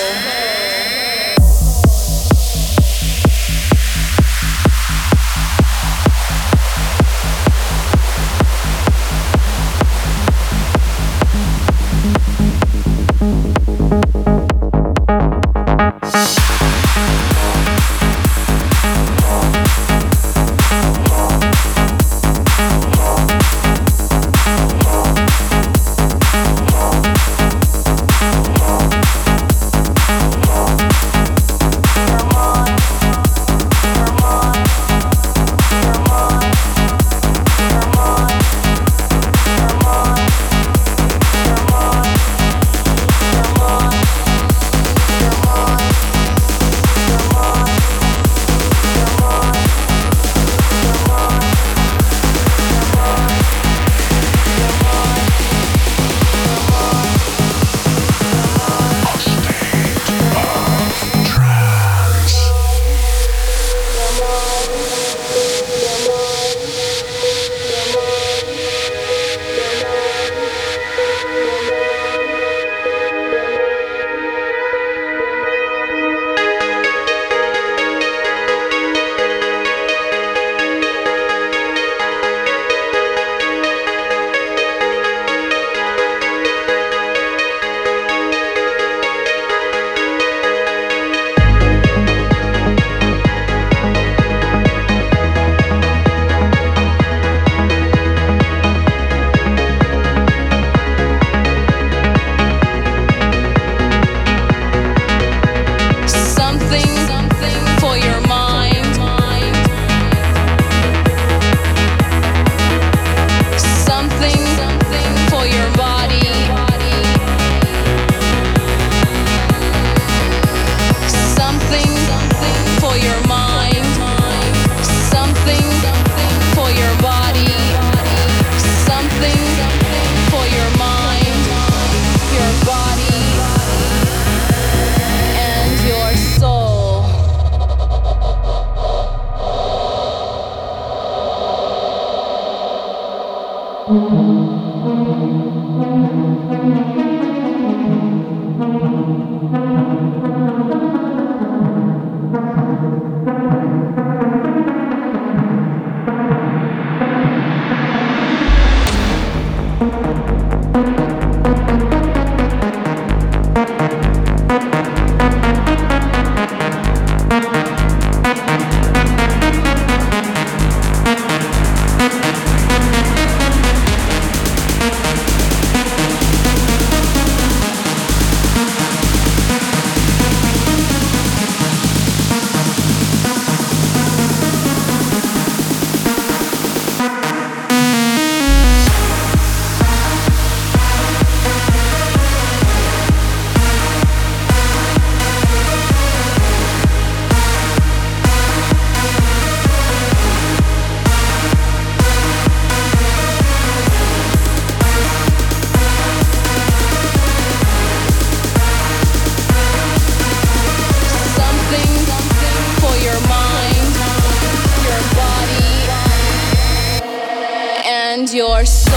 Your soul.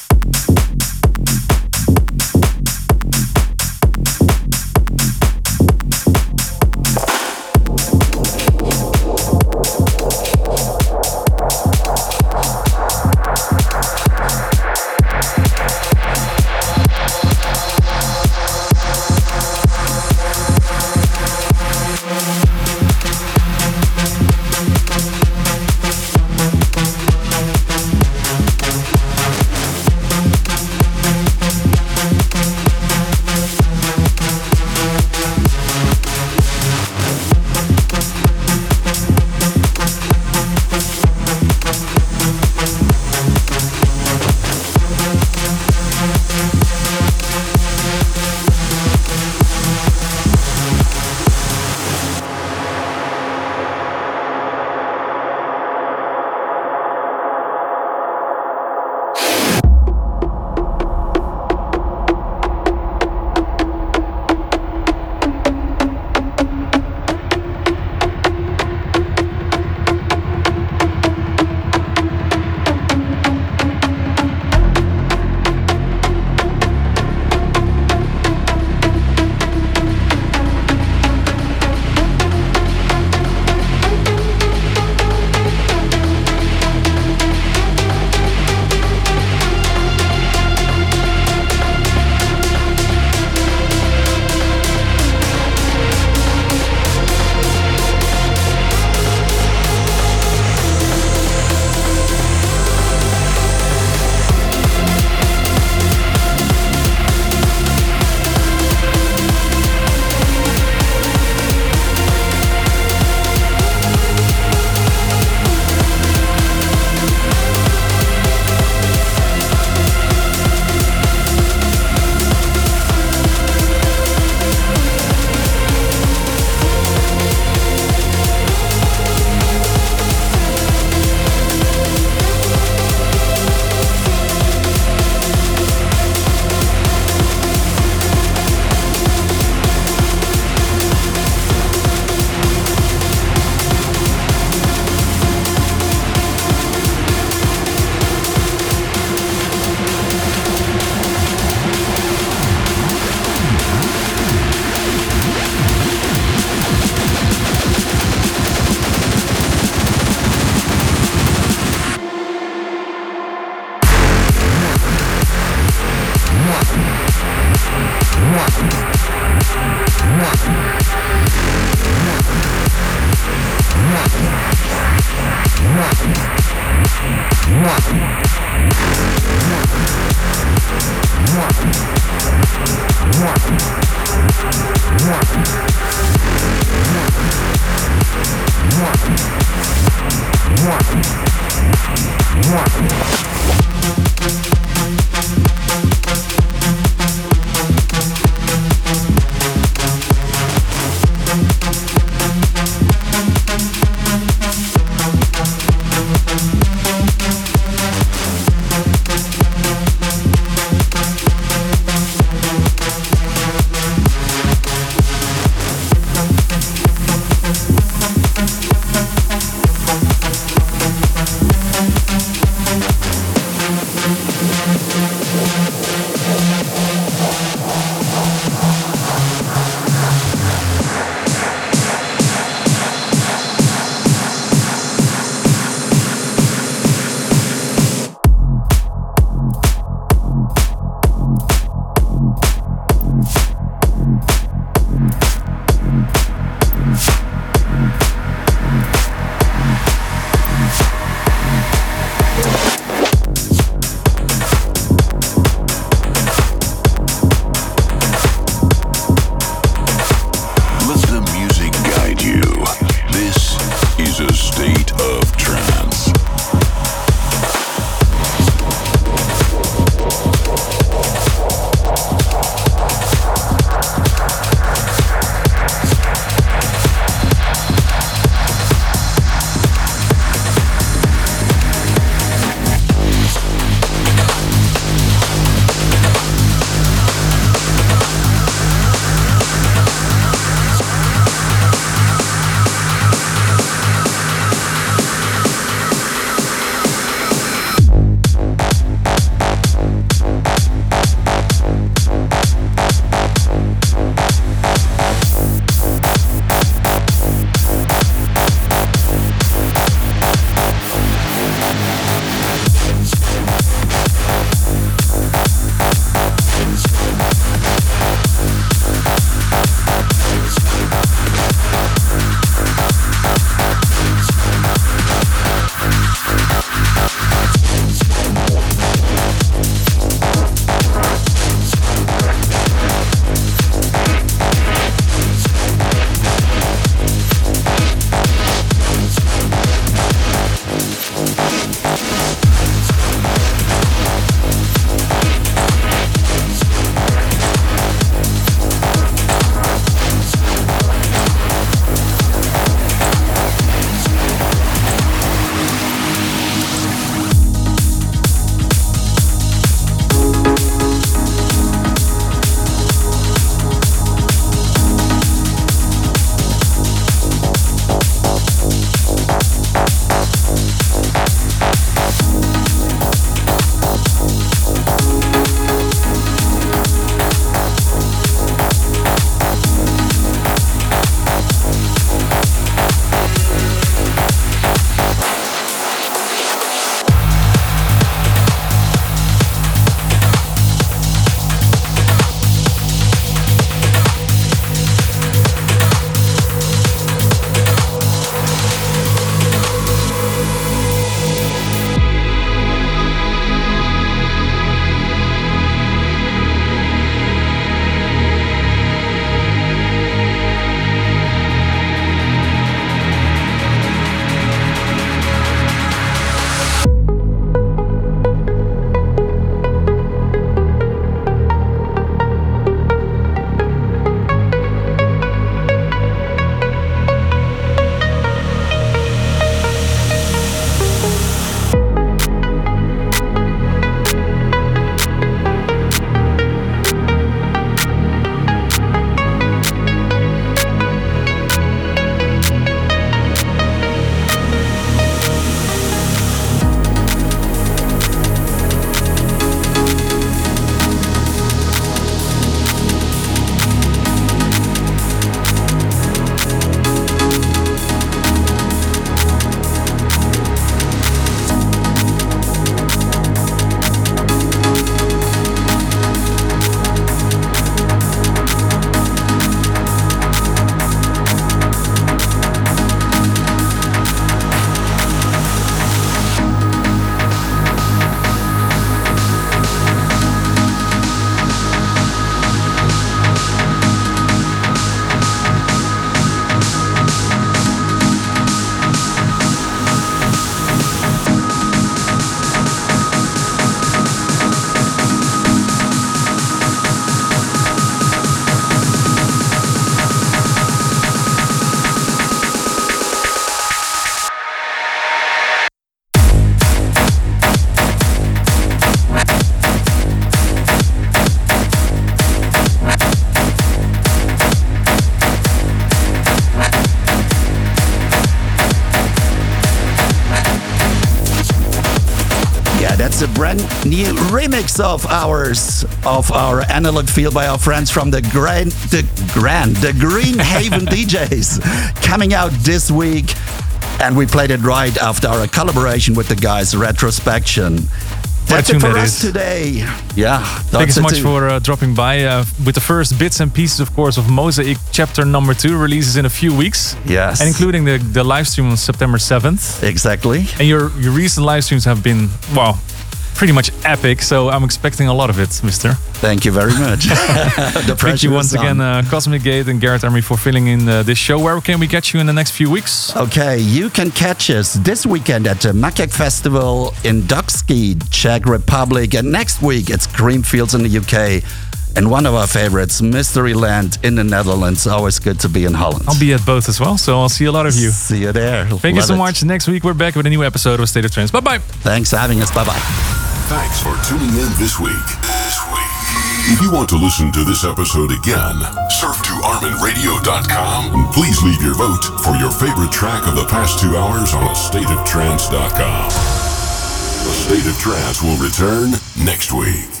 brand new remix of ours of our Analog Feel by our friends from the Grand, the Grand, the Green Haven D Js, coming out this week, and we played it right after our collaboration with the guys, Retrospection. That's it for us today. Yeah. Thank you so much for uh, dropping by uh, with the first bits and pieces, of course, of Mosaic Chapter Number Two releases in a few weeks. Yes. And including the the live stream on September seventh. Exactly. And your your recent live streams have been, well, pretty much epic. So I'm expecting a lot of it, Mister. Thank you very much. The Thank you once is on. again, uh, Cosmic Gate and Garrett Emery, for filling in uh, this show. Where can we catch you in the next few weeks? Okay, you can catch us this weekend at the Makek Festival in Dokski, Czech Republic, and next week it's Creamfields in the U K, and one of our favorites, Mysteryland in the Netherlands. Always good to be in Holland. I'll be at both as well, so I'll see a lot of you. See you there. Thank you Love so it. much. Next week we're back with a new episode of State of Trance. Bye bye. Thanks for having us. Bye bye. Thanks for tuning in this week. This week. If you want to listen to this episode again, surf to armin radio dot com and please leave your vote for your favorite track of the past two hours on a state of trance dot com. A State of Trance will return next week.